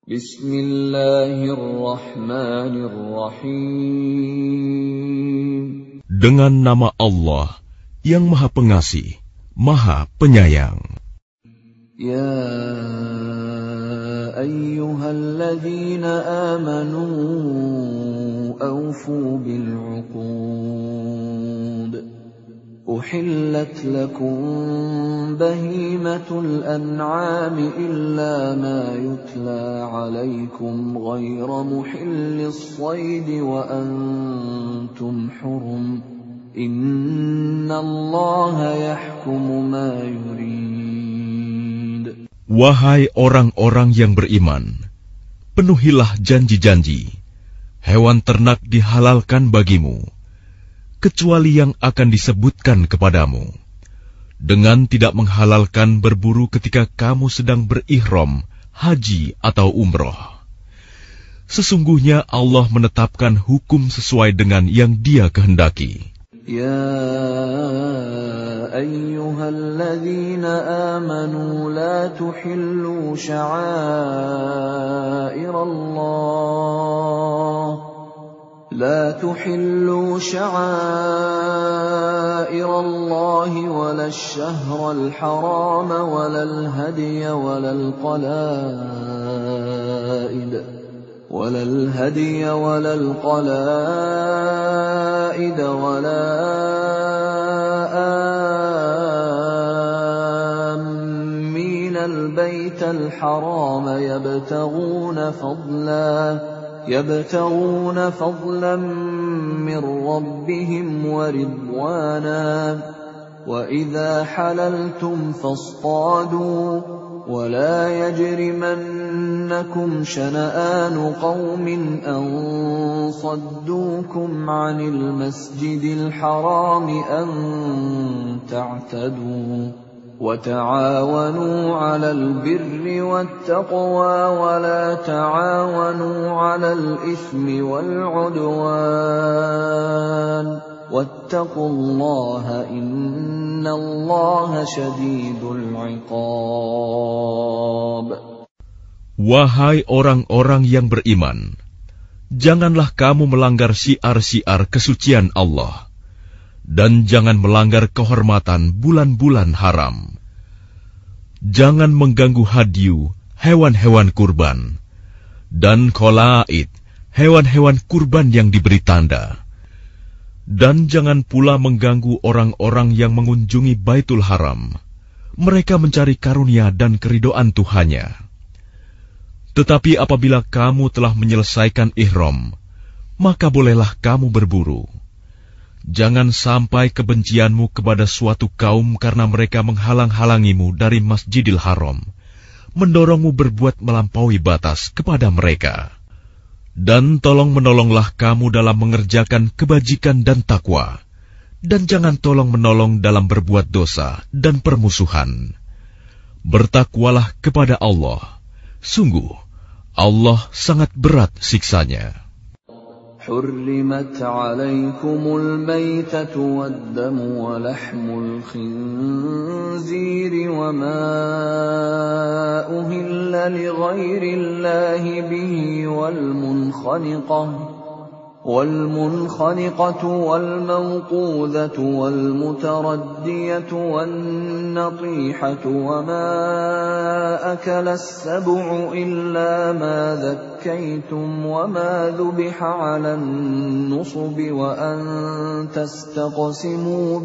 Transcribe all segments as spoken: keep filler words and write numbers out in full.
Bismillahirrahmanirrahim. Dengan nama Allah yang Maha Pengasih, Maha Penyayang. Ya ayyuhalladzina amanu awfu bil'uqud. Uhillat lakum bahimatul an'ami illa ma yutla alaykum ghayra muhillis saydi wa antum hurum. Innallaha yahkumu ma yurid. Wahai orang-orang yang beriman, penuhilah janji-janji. Hewan ternak dihalalkan bagimu, kecuali yang akan disebutkan kepadamu, dengan tidak menghalalkan berburu ketika kamu sedang berihram, haji atau umroh. Sesungguhnya Allah menetapkan hukum sesuai dengan yang Dia kehendaki. Ya ayyuhalladzina amanu la tuhillu sya'airallah لا تحلوا شعائر الله ولا الشهر الحرام ولا الهدي ولا القلائد ولا الهدي ولا القلائد ولا آمين البيت الحرام يبتغون فضلا يبتغون فضلا من ربهم ورضوانا وإذا حللتم فاصطادوا ولا يجرمنكم شنآن قوم أن صدوكم عن المسجد الحرام أن تعتدوا وتعاونوا على البر والتقوى ولا تعاونوا على الإثم والعدوان واتقوا الله إن الله شديد العقاب. Wahai orang-orang yang beriman, janganlah kamu melanggar syiar-syiar kesucian Allah, dan jangan melanggar kehormatan bulan-bulan haram. Jangan mengganggu hadyu, hewan-hewan kurban, dan kholaid, hewan-hewan kurban yang diberi tanda. Dan jangan pula mengganggu orang-orang yang mengunjungi Baitul Haram. Mereka mencari karunia dan keridhaan Tuhannya. Tetapi apabila kamu telah menyelesaikan ihram, maka bolehlah kamu berburu. Jangan sampai kebencianmu kepada suatu kaum karena mereka menghalang-halangimu dari Masjidil Haram, mendorongmu berbuat melampaui batas kepada mereka. Dan tolong menolonglah kamu dalam mengerjakan kebajikan dan takwa, dan jangan tolong menolong dalam berbuat dosa dan permusuhan. Bertakwalah kepada Allah, sungguh Allah sangat berat siksanya. حرمت عليكم الميتة والدم ولحم الخنزير وما أهل لغير الله به والمنخنقة والمنخنقة والموقوذة والمتردية والنطيحة وما أكل السبع إلا ما ذكيتم وما ذبح على النصب وأن تستقسموا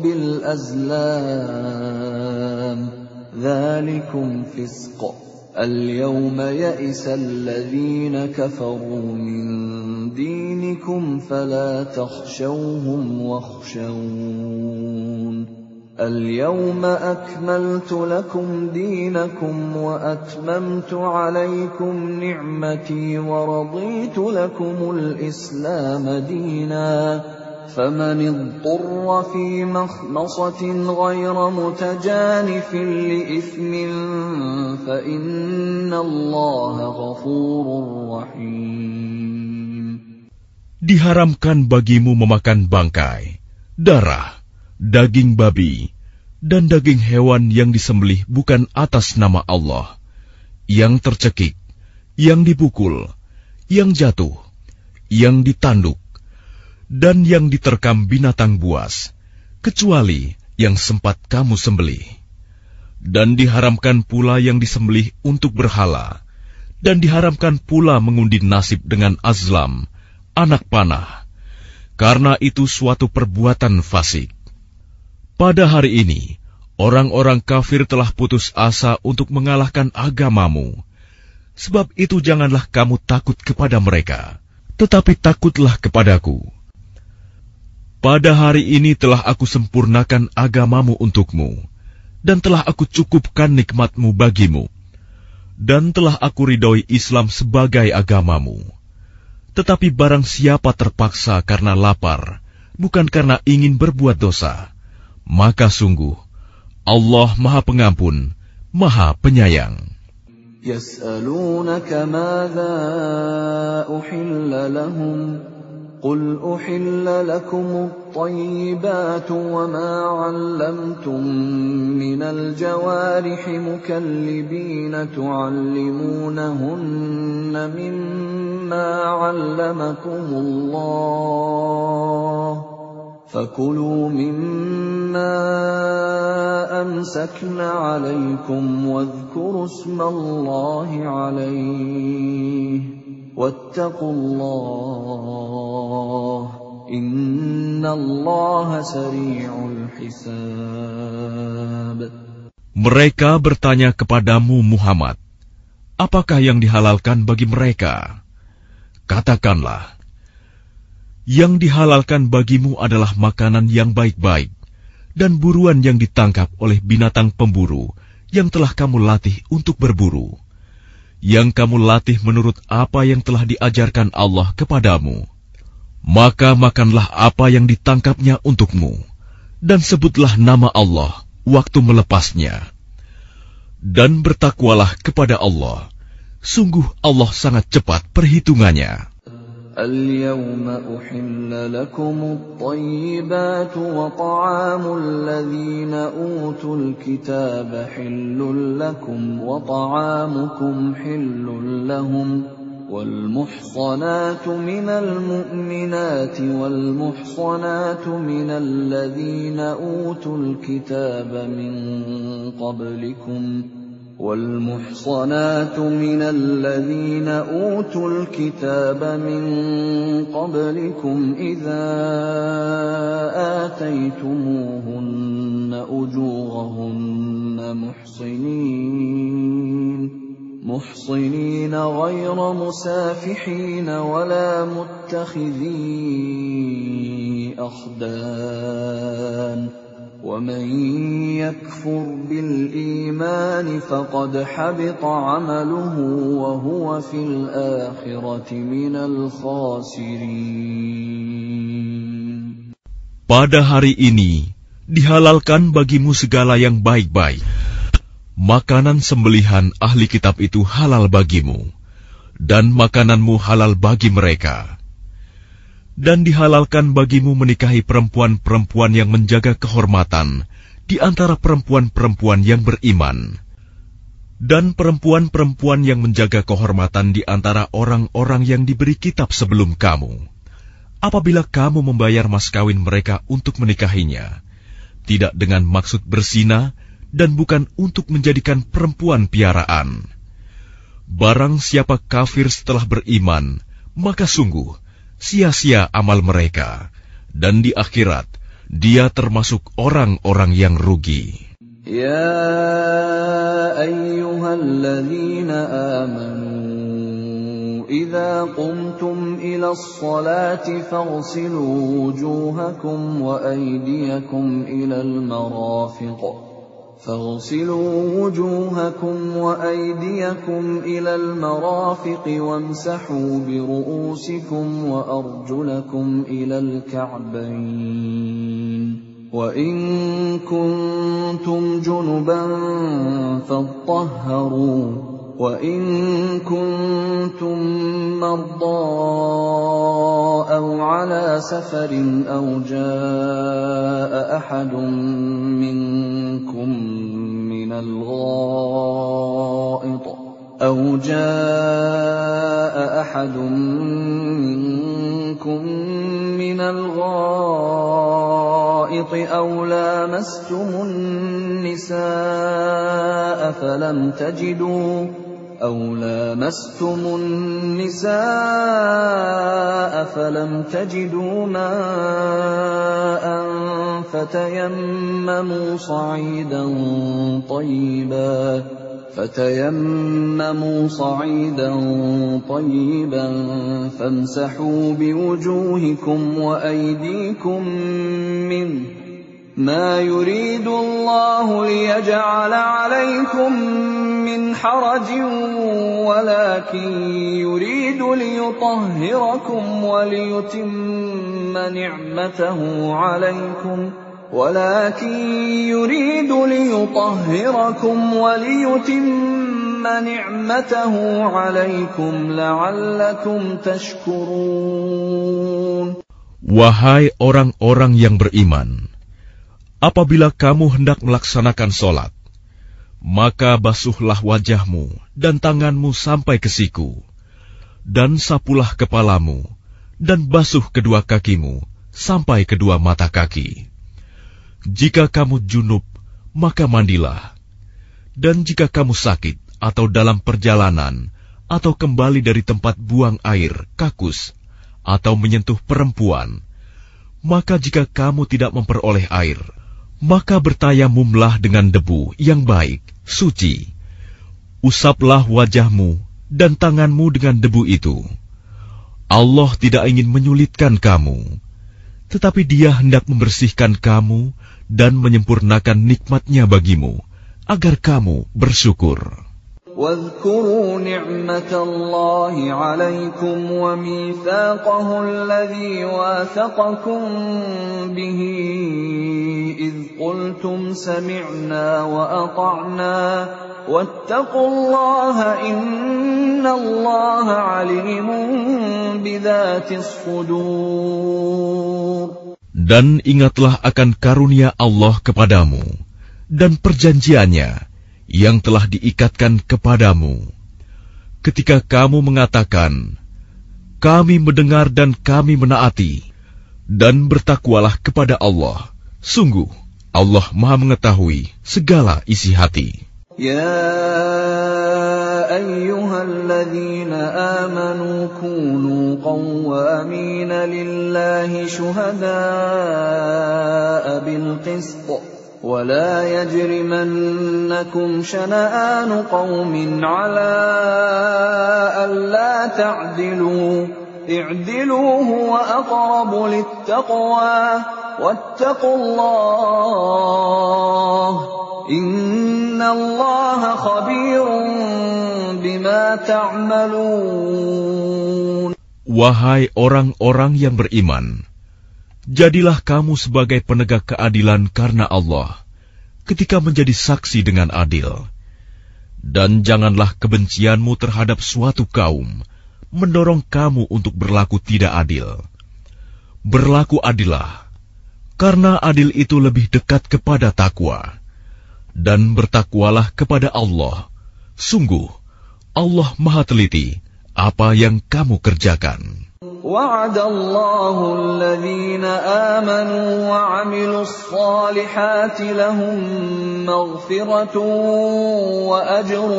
بالأزلام ذلكم فسق. اليوم يئس الذين كفروا من دينكم فلا تخشوهم واخشون. اليوم أكملت لكم دينكم وأتممت عليكم نعمتي ورضيت لكم الإسلام دينا. فمن اضطر في مخمصة غير متجانف لإثم فإن الله غفور رحيم. Diharamkan bagimu memakan bangkai, darah, daging babi, dan daging hewan yang disembelih bukan atas nama Allah, yang tercekik, yang dipukul, yang jatuh, yang ditanduk, dan yang diterkam binatang buas, kecuali yang sempat kamu sembelih. Dan diharamkan pula yang disembelih untuk berhala, dan diharamkan pula mengundi nasib dengan azlam, anak panah, karena itu suatu perbuatan fasik. Pada hari ini, orang-orang kafir telah putus asa untuk mengalahkan agamamu. Sebab itu janganlah kamu takut kepada mereka, tetapi takutlah kepadaku. Pada hari ini telah aku sempurnakan agamamu untukmu, dan telah aku cukupkan nikmatmu bagimu, dan telah aku ridhoi Islam sebagai agamamu. Tetapi barang siapa terpaksa karena lapar, bukan karena ingin berbuat dosa, maka sungguh Allah Maha Pengampun, Maha Penyayang. Yas'alunaka madza uhilla lahum qul uhilla lakum at-tayyibatu wa ma 'allamtum minal jawarihi mukallibina tu'allimunahunna mimma 'allamakumullah فَكُلُوا مِمَّا أَمْسَكْنَ عَلَيْكُمْ وَاذْكُرُوا اسْمَ اللَّهِ عَلَيْهِ وَاتَّقُوا اللَّهَ إِنَّ اللَّهَ سَرِيعُ الْحِسَابِ. Mereka bertanya kepadamu Muhammad, apakah yang dihalalkan bagi mereka? Katakanlah, yang dihalalkan bagimu adalah makanan yang baik-baik dan buruan yang ditangkap oleh binatang pemburu yang telah kamu latih untuk berburu, yang kamu latih menurut apa yang telah diajarkan Allah kepadamu. Maka makanlah apa yang ditangkapnya untukmu, dan sebutlah nama Allah waktu melepasnya. Dan bertakwalah kepada Allah, sungguh Allah sangat cepat perhitungannya. اليوم أحل لكم الطيبات وطعام الذين أوتوا الكتاب حل لكم وطعامكم حل لهم والمحصنات من المؤمنات والمحصنات من الذين أوتوا الكتاب من قبلكم والمحصنات من الذين أوتوا الكتاب من قبلكم إذا آتيتموهن أجورهن محصنين محصنين غير مسافحين ولا متخذي أخدان وَمَنْ يَكْفُرْ بِالْإِيمَانِ فَقَدْ حَبِطَ عَمَلُهُ وَهُوَ فِي الْآخِرَةِ مِنَ الْخَاسِرِينَ. Pada hari ini dihalalkan bagimu segala yang baik-baik. Makanan sembelihan ahli kitab itu halal bagimu, dan makananmu halal bagi mereka. Dan dihalalkan bagimu menikahi perempuan-perempuan yang menjaga kehormatan di antara perempuan-perempuan yang beriman, dan perempuan-perempuan yang menjaga kehormatan di antara orang-orang yang diberi kitab sebelum kamu. Apabila kamu membayar mas kawin mereka untuk menikahinya, tidak dengan maksud berzina dan bukan untuk menjadikan perempuan piaraan. Barang siapa kafir setelah beriman, maka sungguh sia-sia amal mereka, dan di akhirat dia termasuk orang-orang yang rugi. Ya ayyuhalladzina amanu idza qumtum ila as-salati faghsilu wujuhakum wa aydiyakum ila al-marafiq فاغسلوا وجوهكم وأيديكم إلى المرافق وامسحوا برؤوسكم وأرجلكم إلى الكعبين وإن كنتم جنبا فاطهروا وإن كنتم مرضى أو على سفر أو جاء أحد منكم من الغائط أَوْ جَاءَ أَحَدٌ مِّنكُم مِّنَ الْغَائِطِ أَوْ لَامَسْتُمُ النِّسَاءَ فَلَمْ تَجِدُوا أَوْ لَامَسْتُمُ النِّسَاءَ فَلَمْ تَجِدُوا مَاءً فَتَيَمَّمُوا صَعِيدًا طَيِّبًا فَتَيَمَّمُوا صَعِيدًا طَيِّبًا فَامْسَحُوا بِوُجُوهِكُمْ وَأَيْدِيكُم مِّنْهُ ۚ مَا يُرِيدُ اللَّهُ لِيَجْعَلَ عَلَيْكُم مِّنْ حَرَجٍ وَلَٰكِن يُرِيدُ لِيُطَهِّرَكُمْ وَلِيُتِمَّ نِعْمَتَهُ عَلَيْكُمْ ولكن يريد ليطهركم وليتم نعمته عليكم لعلكم تشكرون. Wahai orang-orang yang beriman, apabila kamu hendak melaksanakan sholat, maka basuhlah wajahmu dan tanganmu sampai ke siku, dan sapulah kepalamu, dan basuh kedua kakimu sampai kedua mata kaki. Jika kamu junub, maka mandilah. Dan jika kamu sakit atau dalam perjalanan, atau kembali dari tempat buang air, kakus, atau menyentuh perempuan, maka jika kamu tidak memperoleh air, maka bertayamumlah dengan debu yang baik, suci. Usaplah wajahmu dan tanganmu dengan debu itu. Allah tidak ingin menyulitkan kamu, tetapi Dia hendak membersihkan kamu dan menyempurnakan nikmat-Nya bagimu, agar kamu bersyukur. واذكروا نعمة الله عليكم وميثاقه الذي واثقكم به إذ قلتم سمعنا وأطعنا واتقوا الله إن الله عليم بذات الصدور. Dan ingatlah akan karunia Allah kepadamu dan perjanjiannya yang telah diikatkan kepadamu, ketika kamu mengatakan, kami mendengar dan kami menaati, dan bertakwalah kepada Allah. Sungguh, Allah Maha mengetahui segala isi hati. Ya ayyuhalladzina amanu kunu qawwamina lillahi syuhada'a bilqist ولا يجرمنكم شنآن قوم على ألا تعدلوا اعدلوا هو أقرب للتقوى واتقوا الله إن الله خبير بما تعملون. Wahai orang-orang yang beriman, jadilah kamu sebagai penegak keadilan karena Allah, ketika menjadi saksi dengan adil. Dan janganlah kebencianmu terhadap suatu kaum mendorong kamu untuk berlaku tidak adil. Berlaku adillah, karena adil itu lebih dekat kepada takwa. Dan bertakwalah kepada Allah. Sungguh, Allah Maha teliti apa yang kamu kerjakan. وعد الله الذين آمنوا وعملوا الصالحات لهم مغفرة وأجر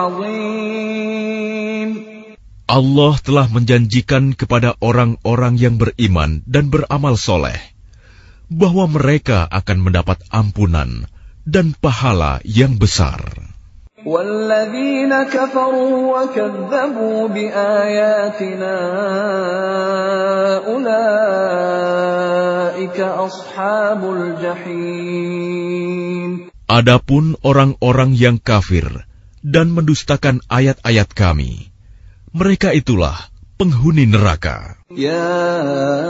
عظيم. Allah telah menjanjikan kepada orang-orang yang beriman dan beramal soleh bahwa mereka akan mendapat ampunan dan pahala yang besar. وَالَّذِينَ كَفَرُوا وَكَذَّبُوا بِآيَاتِنَا أُولَئِكَ أَصْحَابُ الْجَحِيمِ. Adapun orang-orang yang kafir dan mendustakan ayat-ayat Kami, mereka itulah penghuni neraka. Ya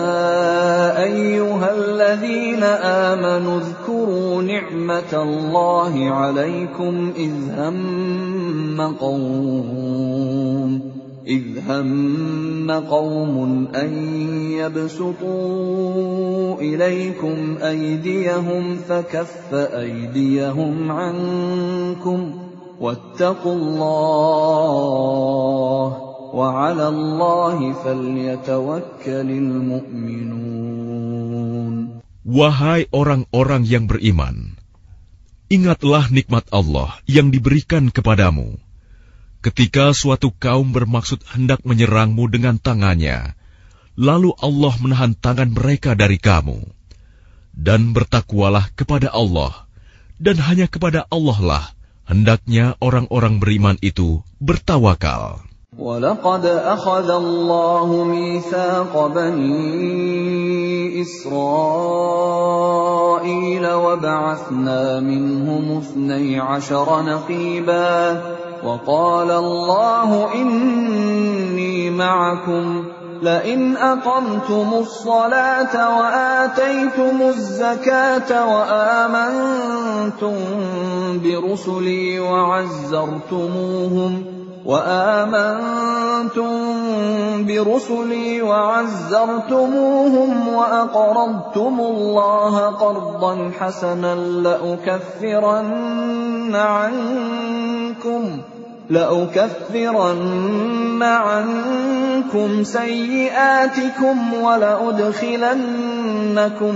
ayyuhalladzina amanu dzkuru ni'matallahi 'alaikum idh hamma qaum idh hamma qaumun an yabsutu ilaykum aydiyahum fakaffa aydiyahum 'ankum واتقوا الله وعلى الله فليتوكل المؤمنون. Wahai orang-orang yang beriman, ingatlah nikmat Allah yang diberikan kepadamu. Ketika suatu kaum bermaksud hendak menyerangmu dengan tangannya, lalu Allah menahan tangan mereka dari kamu. Dan bertakwalah kepada Allah, dan hanya kepada Allah lah hendaknya orang-orang beriman itu bertawakal. وَلَقَدْ أَخَذَ اللَّهُ مِيثَاقَ بَنِي إِسْرَائِيلَ وَبَعَثْنَا مِنْهُمُ اثْنَيْ عَشَرَ نَقِيبًا وَقَالَ اللَّهُ إِنِّي مَعَكُمْ لَئِنْ أَقَمْتُمُ الصَّلَاةَ وَآتَيْتُمُ الزَّكَاةَ وَآمَنْتُمْ بِرُسُلِي وَعَزَّرْتُمُوهُمْ وآمنتم برسلي وعزرتموهم وأقرضتم الله قرضا حسنا لأكفرن عنكم لأكفرن عنكم سيئاتكم ولأدخلنكم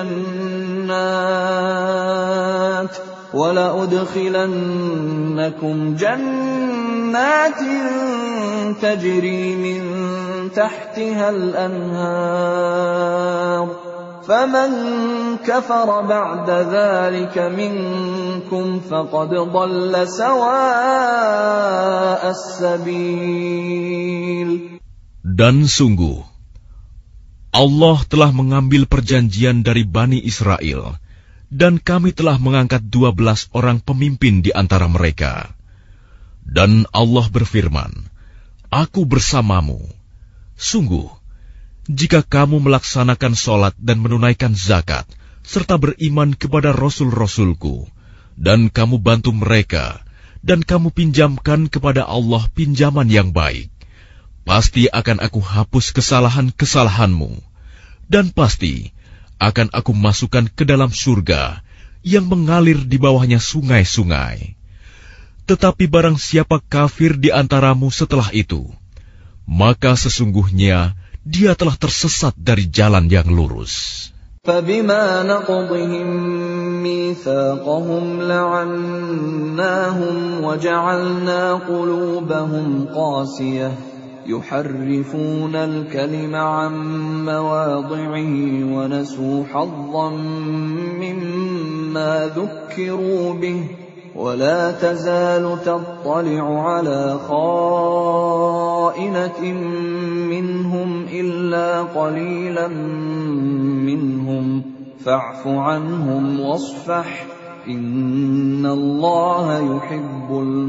جنات وَلَأُدْخِلَنَّكُمْ جَنَّاتٍ تَجْرِي مِنْ تَحْتِهَا الْأَنْهَارُ فَمَنْ كَفَرَ بَعْدَ ذَلِكَ مِنْكُمْ فَقَدْ ضَلَّ سَوَاءَ السَّبِيلِ. Dan sungguh, Allah telah mengambil perjanjian dari Bani Israel, dan kami telah mengangkat dua belas orang pemimpin di antara mereka. Dan Allah berfirman, Aku bersamamu. Sungguh, jika kamu melaksanakan sholat dan menunaikan zakat, serta beriman kepada Rasul-Rasulku, dan kamu bantu mereka, dan kamu pinjamkan kepada Allah pinjaman yang baik, pasti akan aku hapus kesalahan-kesalahanmu, dan pasti akan aku masukkan ke dalam surga yang mengalir di bawahnya sungai-sungai. Tetapi barang siapa kafir di antaramu setelah itu, maka sesungguhnya dia telah tersesat dari jalan yang lurus. فَبِمَا نَقْضِهِمْ مِيثَاقَهُمْ لَعَنَّاهُمْ وَجَعَلْنَا قُلُوبَهُمْ قَاسِيَةً يحرفون الكلم عن مواضعه ونسوا حظا مما ذكروا به ولا تزال تطلع على خائنة منهم إلا قليلا منهم فاعف عنهم واصفح إن الله يحب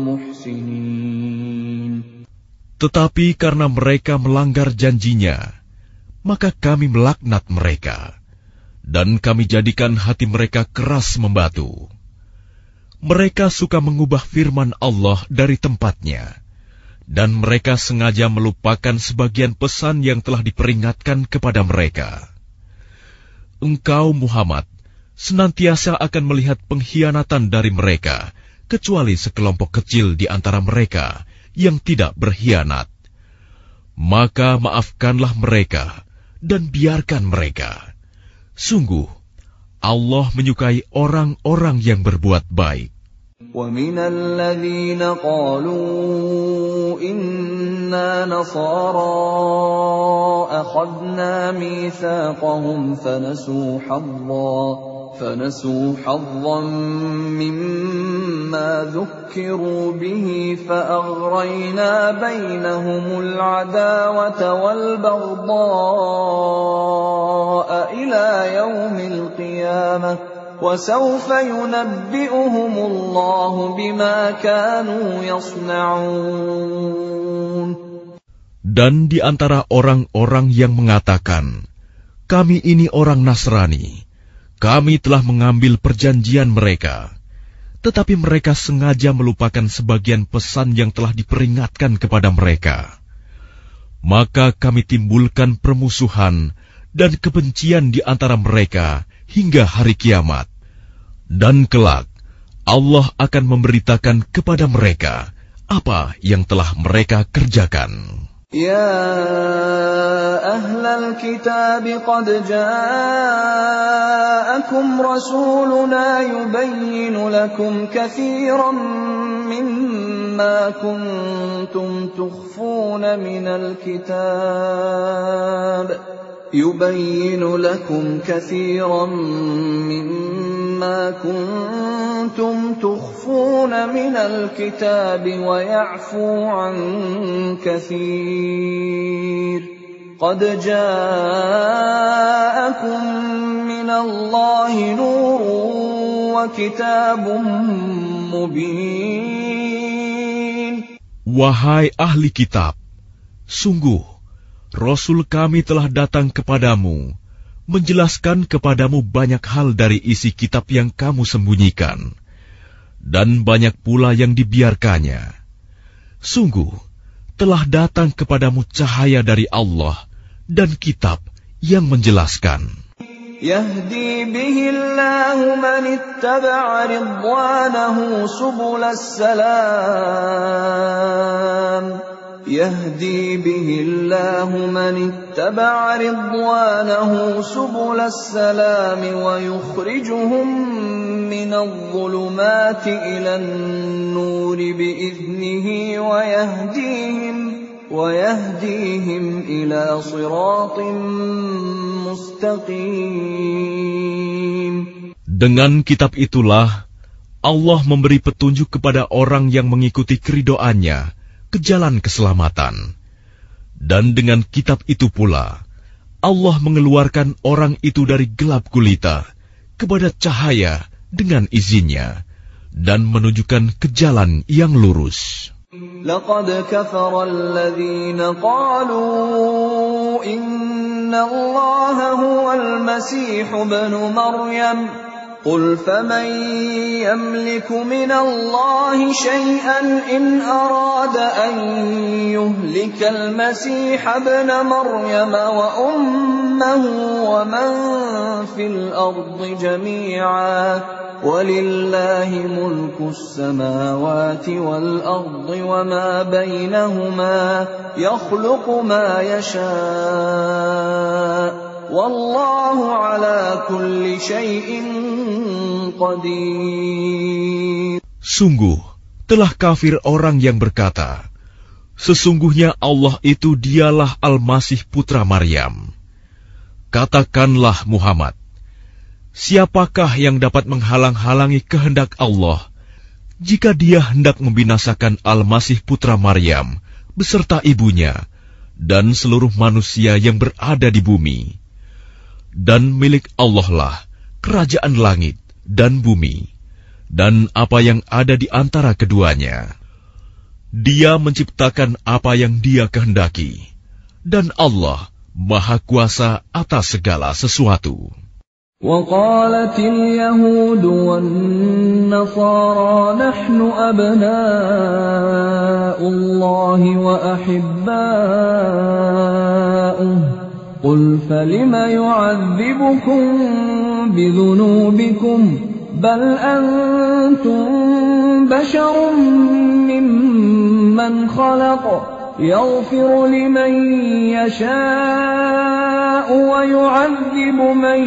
المحسنين. Tetapi karena mereka melanggar janjinya, maka kami melaknat mereka, dan kami jadikan hati mereka keras membatu. Mereka suka mengubah firman Allah dari tempatnya, dan mereka sengaja melupakan sebagian pesan yang telah diperingatkan kepada mereka. Engkau, Muhammad, senantiasa akan melihat pengkhianatan dari mereka, kecuali sekelompok kecil di antara mereka yang tidak berkhianat. Maka maafkanlah mereka dan biarkan mereka. Sungguh, Allah menyukai orang-orang yang berbuat baik. وَمِنَ الَّذِينَ قَالُوا إِنَّا نَصَارَى أَخَذْنَا مِيثَاقَهُمْ فَنَسُوا حَظًّا فَنَسُوا حَظًّا مِّمَّا ذُكِّرُوا بِهِ فَأَغْرَيْنَا بَيْنَهُمُ الْعَدَاوَةَ وَالْبَغْضَاءَ إِلَى يَوْمِ الْقِيَامَةِ وَسَوْفَ يُنَبِّئُهُمُ اللَّهُ بِمَا كَانُوا يَصْنَعُونَ. Dan di antara orang-orang yang mengatakan, kami ini orang Nasrani, kami telah mengambil perjanjian mereka, tetapi mereka sengaja melupakan sebagian pesan yang telah diperingatkan kepada mereka. Maka kami timbulkan permusuhan dan kebencian di antara mereka hingga hari kiamat. Dan kelak, Allah akan memberitakan kepada mereka apa yang telah mereka kerjakan. يا أهل الكتاب قد جاءكم رسولنا يبين لكم كثيرا مما كنتم تخفون من الكتاب يبين لكم كثيرا مما كنتم تخفون من الكتاب ويعفو عن كثير قد جاءكم من الله نور وكتاب مبين. Wahai ahli kitab, sungguh Rasul kami telah datang kepadamu, menjelaskan kepadamu banyak hal dari isi kitab yang kamu sembunyikan, dan banyak pula yang dibiarkannya. Sungguh, telah datang kepadamu cahaya dari Allah dan kitab yang menjelaskan. Yahdi bihillahu man ittaba'a ridwanahu subulas salam. يهدي به الله من اتبع رضوانه سبل السلام ويخرجهم من الظلمات إلى النور بإذنه ويهديهم ويهديهم إلى صراط مستقيم. Dengan kitab itulah Allah memberi petunjuk kepada orang yang mengikuti keridoannya ke jalan keselamatan. Dan dengan kitab itu pula, Allah mengeluarkan orang itu dari gelap gulita kepada cahaya dengan izinnya, dan menunjukkan ke jalan yang lurus. Laqad kafara alladhina qalu inna Allaha huwal Masih ibnu Maryam. قل فمن يملك من الله شيئا إن أراد أن يهلك المسيح ابن مريم وأمه ومن في الأرض جميعا ولله ملك السماوات والأرض وما بينهما يخلق ما يشاء والله على كل شيء qadir. Sungguh, telah kafir orang yang berkata, sesungguhnya Allah itu dialah Al-Masih putra Maryam. Katakanlah Muhammad, siapakah yang dapat menghalang-halangi kehendak Allah jika dia hendak membinasakan Al-Masih putra Maryam beserta ibunya dan seluruh manusia yang berada di bumi? Dan milik Allah lah kerajaan langit dan bumi, dan apa yang ada di antara keduanya. Dia menciptakan apa yang Dia kehendaki, dan Allah Maha Kuasa atas segala sesuatu. وقالت اليهود والنصارى نحن أبناء الله وأحباؤه قل فلم يعذبكم بذنوبكم بل أنتم بشر ممن خلق يغفر لمن يشاء ويعذب من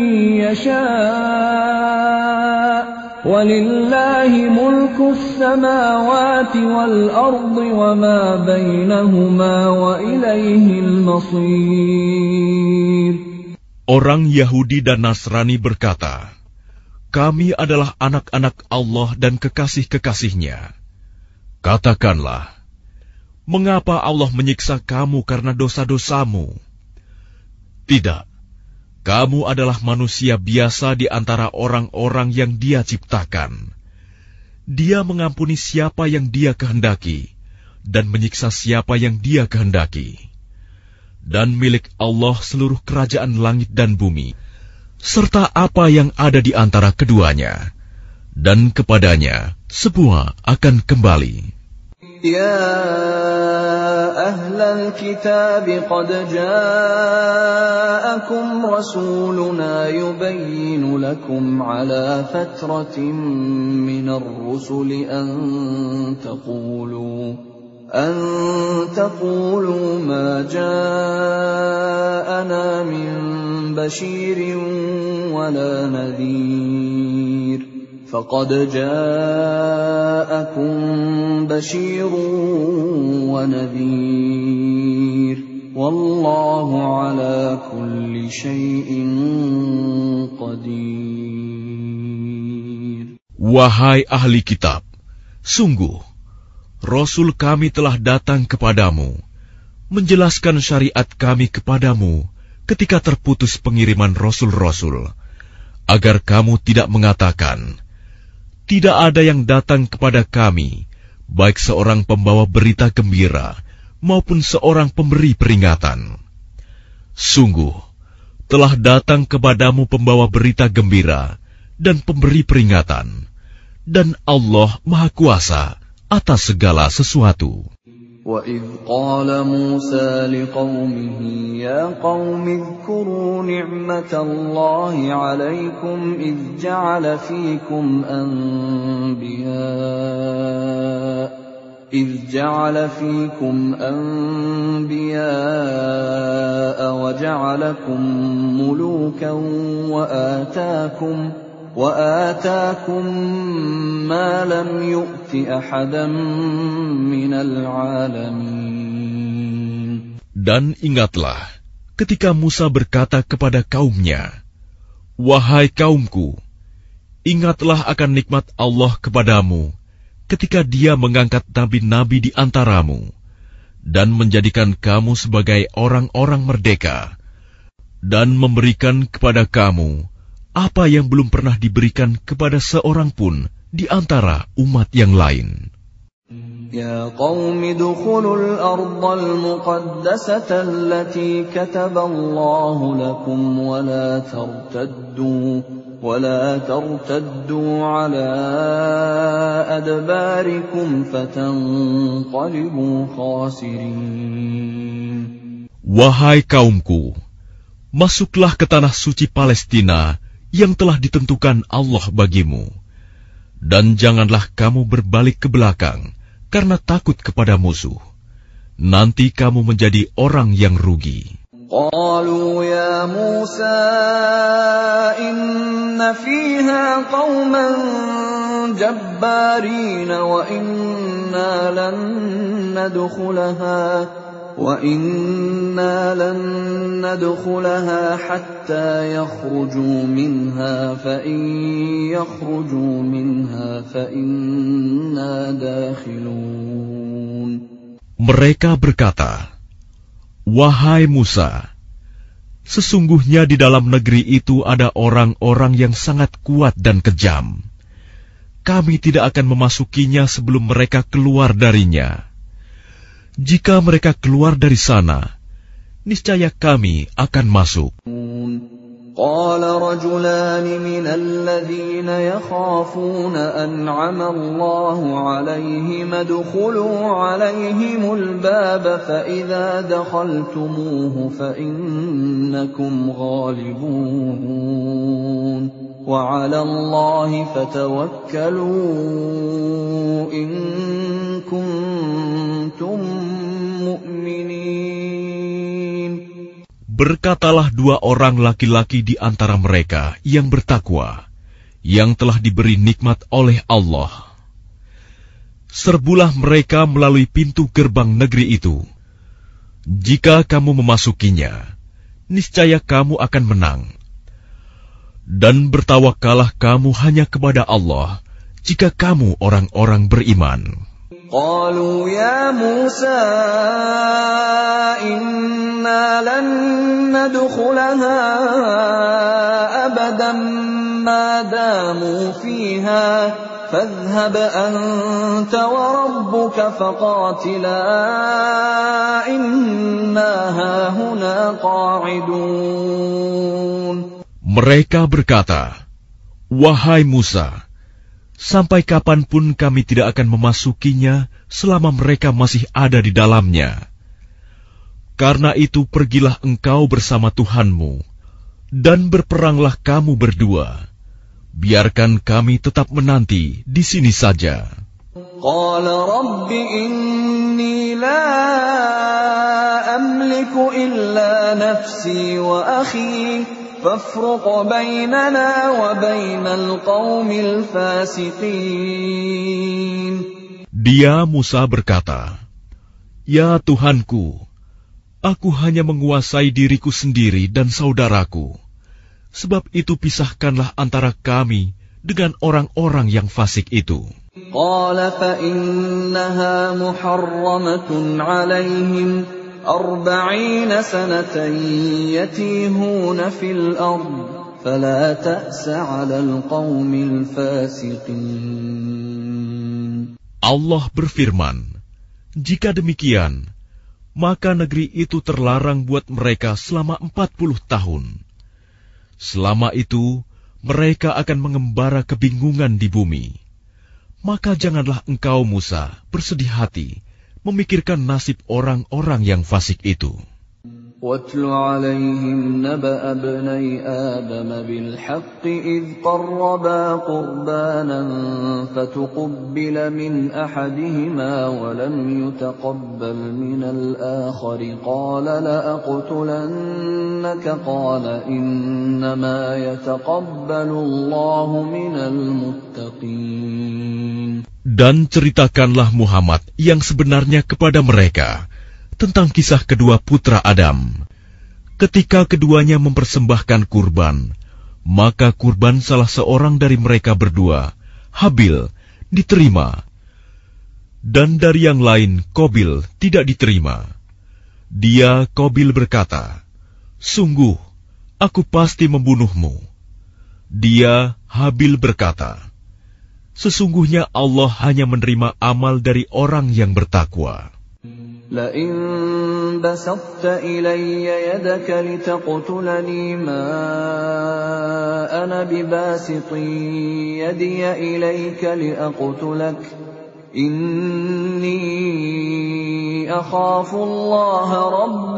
يشاء ولله ملك السماوات والأرض وما بينهما وإليه المصير. Orang Yahudi dan Nasrani berkata, kami adalah anak-anak Allah dan kekasih-kekasihnya. Katakanlah, mengapa Allah menyiksa kamu karena dosa-dosamu? Tidak, kamu adalah manusia biasa di antara orang-orang yang Dia ciptakan. Dia mengampuni siapa yang Dia kehendaki, dan menyiksa siapa yang Dia kehendaki. Dan milik Allah seluruh kerajaan langit dan bumi, serta apa yang ada di antara keduanya, dan kepadanya semua akan kembali. يا أهل الكتاب قد جاءكم رسولنا يبين لكم على فترة من الرسل أن تقولوا أن تقولوا ما جاءنا من بشير ولا نذير فقد جاءكم بشير ونذير والله على كل شيء قدير. Wahai ahli kitab, sungguh Rasul kami telah datang kepadamu, menjelaskan syariat kami kepadamu ketika terputus pengiriman Rasul-Rasul, agar kamu tidak mengatakan, tidak ada yang datang kepada kami, baik seorang pembawa berita gembira, maupun seorang pemberi peringatan. Sungguh, telah datang kepadamu pembawa berita gembira dan pemberi peringatan, dan Allah Maha Kuasa atas segala sesuatu. وَإِذْ قَالَ مُوسَى لِقَوْمِهِ يَا قَوْمِ اذْكُرُوا نِعْمَةَ اللَّهِ عَلَيْكُمْ إِذْ جَعَلَ فِيكُمْ أَنْبِيَاءَ إِذْ جَعَلَ فِيكُمْ أَنْبِيَاءَ وَجَعَلَكُمْ مُلُوكًا وَآتَاكُمْ وَآتَاكُمْ مَا لَمْ يُؤْتِ أَحَدًا مِنَ الْعَالَمِينَ. Dan ingatlah ketika Musa berkata kepada kaumnya, wahai kaumku, ingatlah akan nikmat Allah kepadamu ketika Dia mengangkat nabi-nabi di antaramu dan menjadikan kamu sebagai orang-orang merdeka dan memberikan kepada kamu apa yang belum pernah diberikan kepada seorang pun di antara umat yang lain. Ya qaumi dukhulul ardal muqaddasata allati kataballahu lakum wa la tartaddu wa la tartaddu ala adbarikum fatanqalibu khasirin. Wahai kaumku, masuklah ke tanah suci Palestina yang telah ditentukan Allah bagimu, dan janganlah kamu berbalik ke belakang karena takut kepada musuh. Nanti kamu menjadi orang yang rugi. Qalu ya Musa inna fiha qauman jabbarin wa inna lan nadkhulaha وَإِنَّا لَن نَّدْخُلَهَا حَتَّى يَخْرُجُوا مِنْهَا فَإِن يَخْرُجُوا مِنْهَا فَإِنَّا دَاخِلُونَ. Mereka berkata, wahai Musa, sesungguhnya di dalam negeri itu ada orang-orang yang sangat kuat dan kejam. Kami tidak akan memasukinya sebelum mereka keluar darinya. Jika mereka keluar dari sana, niscaya kami akan masuk. قال رجلان من الذين يخافون أنعم الله عليهم ادخلوا عليهم الباب فإذا دخلتموه فإنكم غالبون وعلى الله فتوكلوا إن كنتم مؤمنين. Berkatalah dua orang laki-laki di antara mereka yang bertakwa, yang telah diberi nikmat oleh Allah. Serbulah mereka melalui pintu gerbang negeri itu. Jika kamu memasukinya, niscaya kamu akan menang. Dan bertawakkallah kamu hanya kepada Allah, jika kamu orang-orang beriman. Qalu ya Musa inna lan nadkhulaha abadan ma damu fiha fadhhab anta wa rabbuka faqatila inna hahuna qa'idun. Mereka berkata, wahai Musa, sampai kapanpun kami tidak akan memasukinya selama mereka masih ada di dalamnya. Karena itu pergilah engkau bersama Tuhanmu, dan berperanglah kamu berdua. Biarkan kami tetap menanti di sini saja. Qala rabbi inni la amliku illa nafsi wa akhi fafruq bainana wa bainal qaumil fasiqin. Dia Musa berkata, "Ya Tuhanku, aku hanya menguasai diriku sendiri dan saudaraku. Sebab itu pisahkanlah antara kami dengan orang-orang yang fasik itu." Qala fa innaha muharramatun 'alaihim arba'ina sanatan yatihuna fil ard fala ta'sa 'alal qaumil fasiqin. Allah berfirman, "Jika demikian, maka negeri itu terlarang buat mereka selama empat puluh tahun. Selama itu, mereka akan mengembara kebingungan di bumi. Maka janganlah engkau, Musa, bersedih hati memikirkan nasib orang-orang yang fasik itu." وَاتْلُ عَلَيْهِمْ نَبَأَ ابْنَيْ آدَمَ بِالْحَقِّ إِذْ قَرَّبَا قُرْبَانًا فَتُقُبِّلَ مِنْ أَحَدِهِمَا وَلَمْ يُتَقَبَّلْ مِنَ الْآخَرِ قَالَ لَأَقْتُلَنَّكَ قَالَ إِنَّمَا يَتَقَبَّلُ اللَّهُ مِنَ الْمُتَّقِينَ. Dan ceritakanlah Muhammad yang sebenarnya kepada mereka tentang kisah kedua putra Adam. Ketika keduanya mempersembahkan kurban, maka kurban salah seorang dari mereka berdua, Habil, diterima, dan dari yang lain, Qabil, tidak diterima. Dia, Qabil, berkata, "Sungguh, aku pasti membunuhmu." Dia, Habil, berkata, "Sesungguhnya Allah hanya menerima amal dari orang yang bertakwa." لئن بسطت إلي يدك لتقتلني ما أنا بباسط يدي إليك لأقتلك إني أخاف الله رب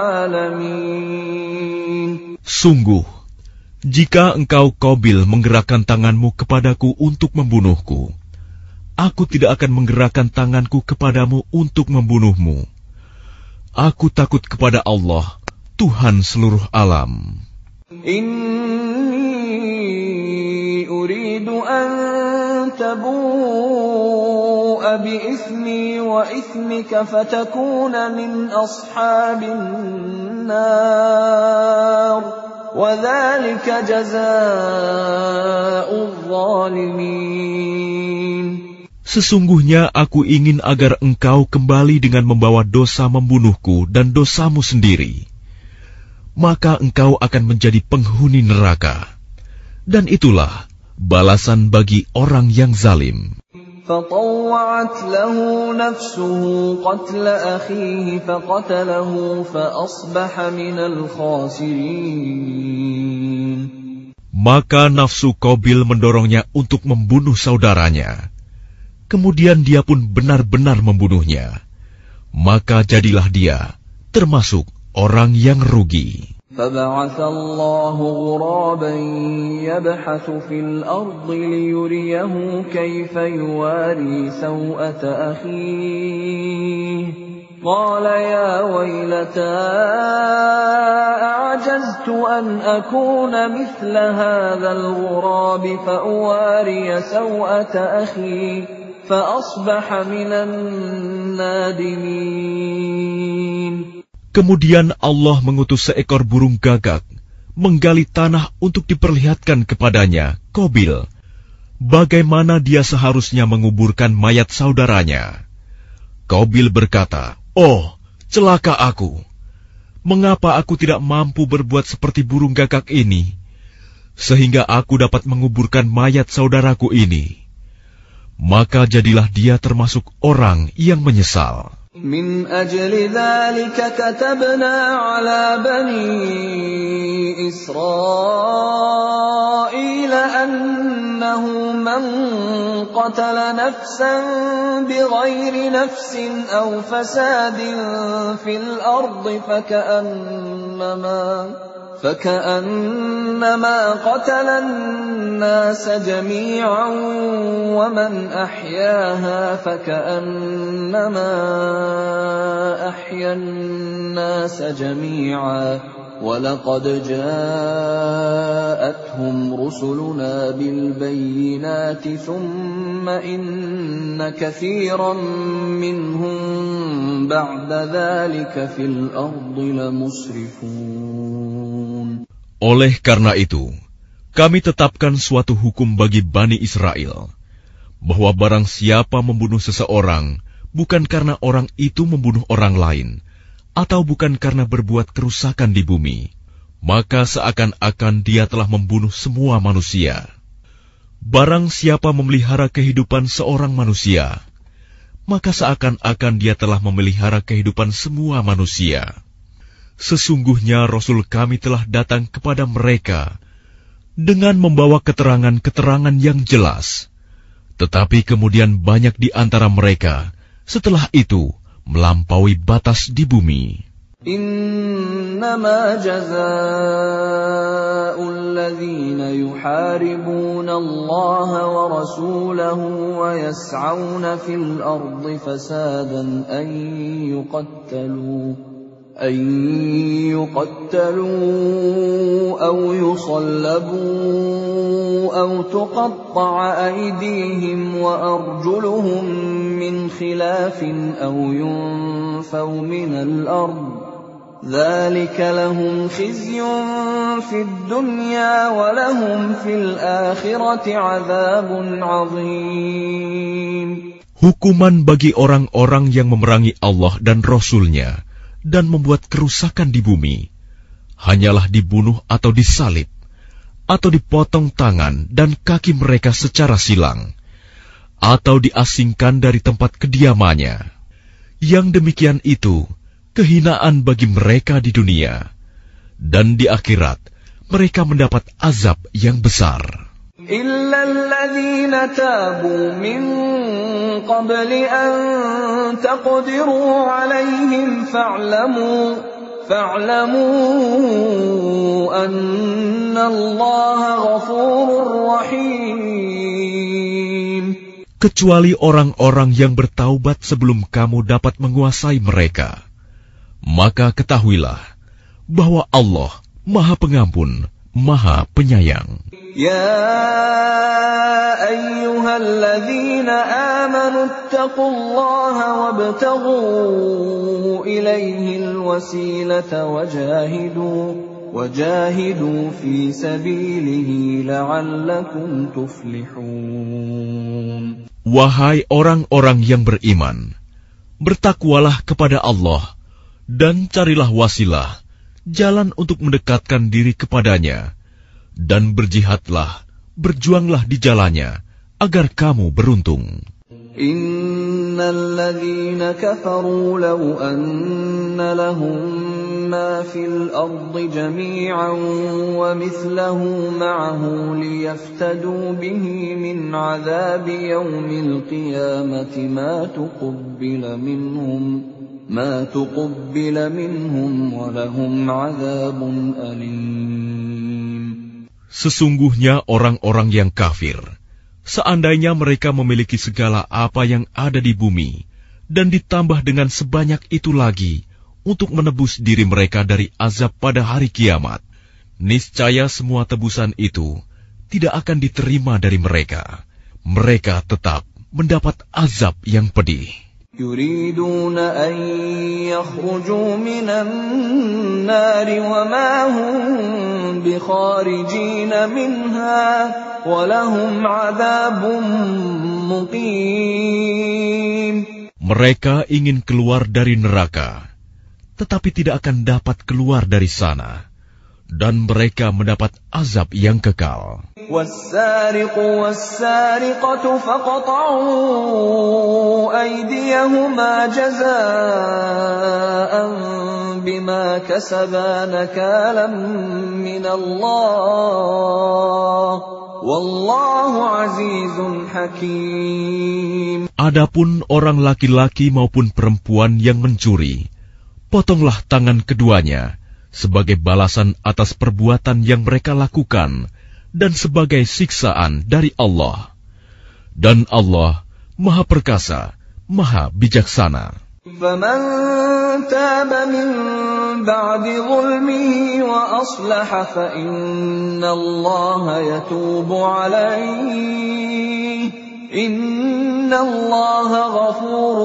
العالمين. Sungguh, jika engkau Qabil menggerakkan tanganmu kepadaku untuk membunuhku, aku tidak akan menggerakkan tanganku kepadamu untuk membunuhmu. Aku takut kepada Allah, Tuhan seluruh alam. Inni uridu an tabu'a bi ithmi wa ithmika fatakuna min ashabin nar wa dhalika jazaa'ul zalimin. Sesungguhnya aku ingin agar engkau kembali dengan membawa dosa membunuhku dan dosamu sendiri. Maka engkau akan menjadi penghuni neraka. Dan itulah balasan bagi orang yang zalim. فَطَوَّعَتْ لَهُ نَفْسُهُ قَتْلَ أَخِيهِ فَقَتَلَهُ فَأَصْبَحَ مِنَ الْخَاسِرِينَ. Maka nafsu Qabil mendorongnya untuk membunuh saudaranya. Kemudian dia pun benar-benar membunuhnya. Maka jadilah dia termasuk orang yang rugi. فَبَعَثَ اللَّهُ غُرَابًا يَبْحَثُ فِي الْأَرْضِ لِيُرِيَهُ كَيْفَ يُوَارِي سَوْءَةَ أَخِيهِ قَالَ يَا وَيْلَتَا أَعْجَزْتُ أَنْ أَكُونَ مِثْلَ هَذَا الْغُرَابِ فَأُوَارِيَ سَوْءَةَ أَخِي فَأَصْبَحَ مِنَ النَّادِمِينَ. Kemudian Allah mengutus seekor burung gagak menggali tanah untuk diperlihatkan kepadanya, Qabil, bagaimana dia seharusnya menguburkan mayat saudaranya. Qabil berkata, "Oh, celaka aku! Mengapa aku tidak mampu berbuat seperti burung gagak ini, sehingga aku dapat menguburkan mayat saudaraku ini?" Maka jadilah dia termasuk orang yang menyesal. من أجل ذلك كتبنا على بني إسرائيل أنه من قتل نفسا بغير نفس أو فساد في الأرض فكأنما فكأنما قتل الناس جميعا ومن أحياها فكأنما أحيا الناس جميعا ولقد جاءتهم رسلنا بالبينات ثم إن كثيرا منهم بعد ذلك في الأرض لمسرفون. Oleh karena itu, kami tetapkan suatu hukum bagi Bani Israel, bahwa barang siapa membunuh seseorang, bukan karena orang itu membunuh orang lain, atau bukan karena berbuat kerusakan di bumi, maka seakan-akan dia telah membunuh semua manusia. Barang siapa memelihara kehidupan seorang manusia, maka seakan-akan dia telah memelihara kehidupan semua manusia. Sesungguhnya Rasul kami telah datang kepada mereka dengan membawa keterangan-keterangan yang jelas. Tetapi kemudian banyak di antara mereka setelah itu melampaui batas di bumi. Innama jazaa'ul ladzina yuharibuna Allah wa rasulahu wa yas'auna fil ardi fasadan an yuqattalu أن يقتلوا أو يصلبوا أو تقطع أيديهم وأرجلهم من خلاف أو ينفوا من الأرض ذلك لهم خزي في الدنيا ولهم في الآخرة عذاب عظيم. Hukuman bagi orang-orang yang memerangi Allah dan Rasul-Nya dan membuat kerusakan di bumi, hanyalah dibunuh atau disalib, atau dipotong tangan dan kaki mereka secara silang, atau diasingkan dari tempat kediamannya. Yang demikian itu kehinaan bagi mereka di dunia, dan di akhirat mereka mendapat azab yang besar. إلا الذين تابوا من قبل أن تقدروا عليهم فاعلموا فاعلموا أن الله غفور رحيم. Kecuali orang-orang yang bertaubat sebelum kamu dapat menguasai mereka, maka ketahuilah bahwa Allah Maha Pengampun, Maha Penyayang. يا أيها الذين آمنوا اتقوا الله وابتغوا إليه الوسيلة وجاهدوا وجاهدوا في سبيله لعلكم تفلحون. Wahai orang-orang yang beriman, bertakwalah kepada Allah dan carilah wasilah, jalan untuk mendekatkan diri kepadanya. Dan berjihadlah, berjuanglah di jalannya, agar kamu beruntung. Innal ladzina kafaru law anna lahum ma fil ardi jami'an wa mithluhu ma'ahu liyaftadu bihi min 'adzabi yawmil qiyamati ma tuqabbala minhum ma tuqabbala minhum wa lahum 'adzabun alim. Sesungguhnya orang-orang yang kafir, seandainya mereka memiliki segala apa yang ada di bumi, dan ditambah dengan sebanyak itu lagi untuk menebus diri mereka dari azab pada hari kiamat, niscaya semua tebusan itu tidak akan diterima dari mereka. Mereka tetap mendapat azab yang pedih. يريدون أن يخرجوا من النار وما هم بخارجين منها ولهم عذاب مقيم. Mereka ingin keluar dari neraka, tetapi tidak akan dapat keluar dari sana, dan mereka mendapat azab yang kekal. وَالسَّارِقُ وَالسَّارِقَةُ فَاقْطَعُوا أَيْدِيَهُمَا جَزَاءً بِمَا كَسَبَا نَكَالًا مِنَ اللَّهِ وَاللَّهُ عَزِيزٌ حَكِيمٌ. Adapun orang laki-laki maupun perempuan yang mencuri, potonglah tangan keduanya sebagai balasan atas perbuatan yang mereka lakukan dan sebagai siksaan dari Allah. Dan Allah Maha Perkasa, Maha Bijaksana. فَمَنْ تَابَ مِنْ بَعْدِ ظُلْمِهِ وَأَصْلَحَ فَإِنَّ اللَّهَ يَتُوبُ عَلَيْهِ إِنَّ اللَّهَ غَفُورٌ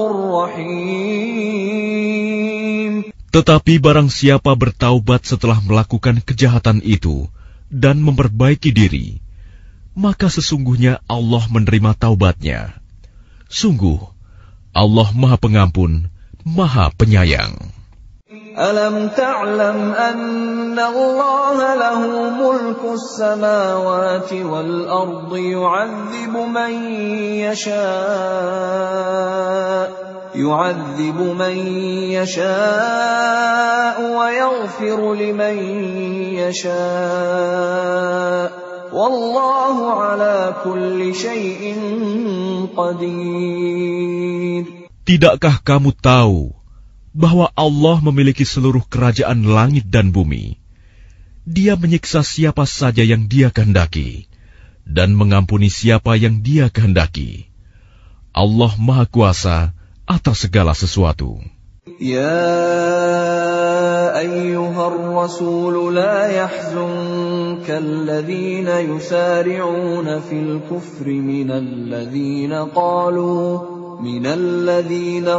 رَحِيمٌ. Tetapi barang siapa bertaubat setelah melakukan kejahatan itu dan memperbaiki diri, maka sesungguhnya Allah menerima taubatnya. Sungguh, Allah Maha Pengampun, Maha Penyayang. Alam ta'lam anna Allah lahu mulku as-samawati wal ardi yu'adzibu man yasha' يعذب من يشاء ويغفر لمن يشاء والله على كل شيء قدير. Tidakkah kamu tahu bahwa Allah memiliki seluruh kerajaan langit dan bumi? Dia menyiksa siapa saja yang Dia kehendaki dan mengampuni siapa yang Dia kehendaki. Allah Maha Kuasa atas segala sesuatu. Ya ayyuhar rasul la yahzunka alladhina yusari'una fil kufri minal ladhina qalu minal ladhina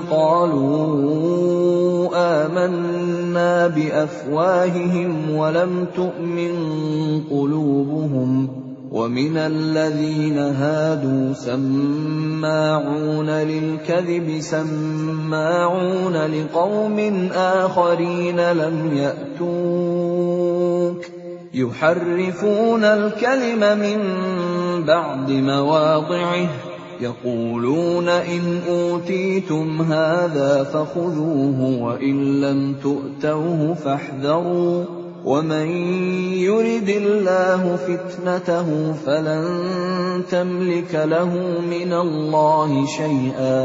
qalu amanna bi afwahihim wa lam tu'min qulubuhum وَمِنَ الَّذِينَ هَادُوا سَمَّاعُونَ لِلْكَذِبِ سَمَّاعُونَ لِقَوْمٍ آخَرِينَ لَمْ يَأْتُوكَ يُحَرِّفُونَ الْكَلِمَ مِنْ بَعْدِ مَوَاضِعِهِ يَقُولُونَ إِنْ أُوتِيتُمْ هَذَا فَخُذُوهُ وَإِنْ لَمْ تُؤْتَوْهُ فَاحْذَرُوا وَمَنْ يُرِدِ اللَّهُ فِتْنَتَهُ فَلَنْ تَمْلِكَ لَهُ مِنَ اللَّهِ شَيْئًا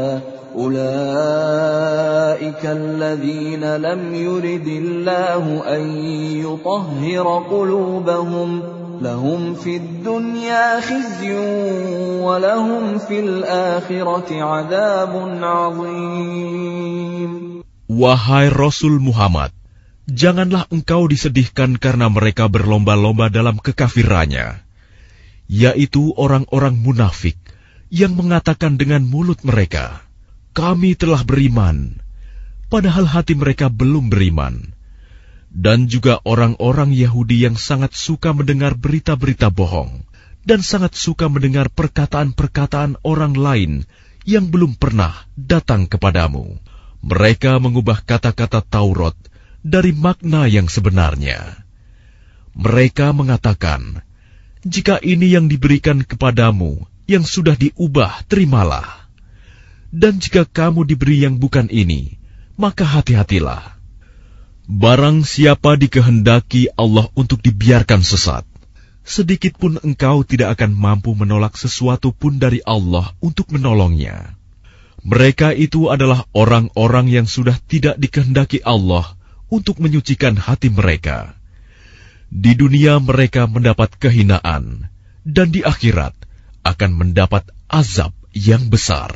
أُولَئِكَ الَّذِينَ لَمْ يُرِدِ اللَّهُ أَنْ يُطَهِّرَ قُلُوبَهُمْ لَهُمْ فِي الدُّنْيَا خِزْيٌ وَلَهُمْ فِي الْآخِرَةِ عَذَابٌ عَظِيمٌ. Wahai Rasul Muhammad, janganlah engkau disedihkan karena mereka berlomba-lomba dalam kekafirannya, yaitu orang-orang munafik yang mengatakan dengan mulut mereka, "Kami telah beriman," padahal hati mereka belum beriman. Dan juga orang-orang Yahudi yang sangat suka mendengar berita-berita bohong dan sangat suka mendengar perkataan-perkataan orang lain yang belum pernah datang kepadamu. Mereka mengubah kata-kata Taurat dari makna yang sebenarnya. Mereka mengatakan, "Jika ini yang diberikan kepadamu, yang sudah diubah, terimalah. Dan jika kamu diberi yang bukan ini, maka hati-hatilah. Barang siapa dikehendaki Allah untuk dibiarkan sesat, sedikit pun engkau tidak akan mampu menolak sesuatu pun dari Allah untuk menolongnya. Mereka itu adalah orang-orang yang sudah tidak dikehendaki Allah untuk menyucikan hati mereka. Di dunia mereka mendapat kehinaan, dan di akhirat akan mendapat azab yang besar."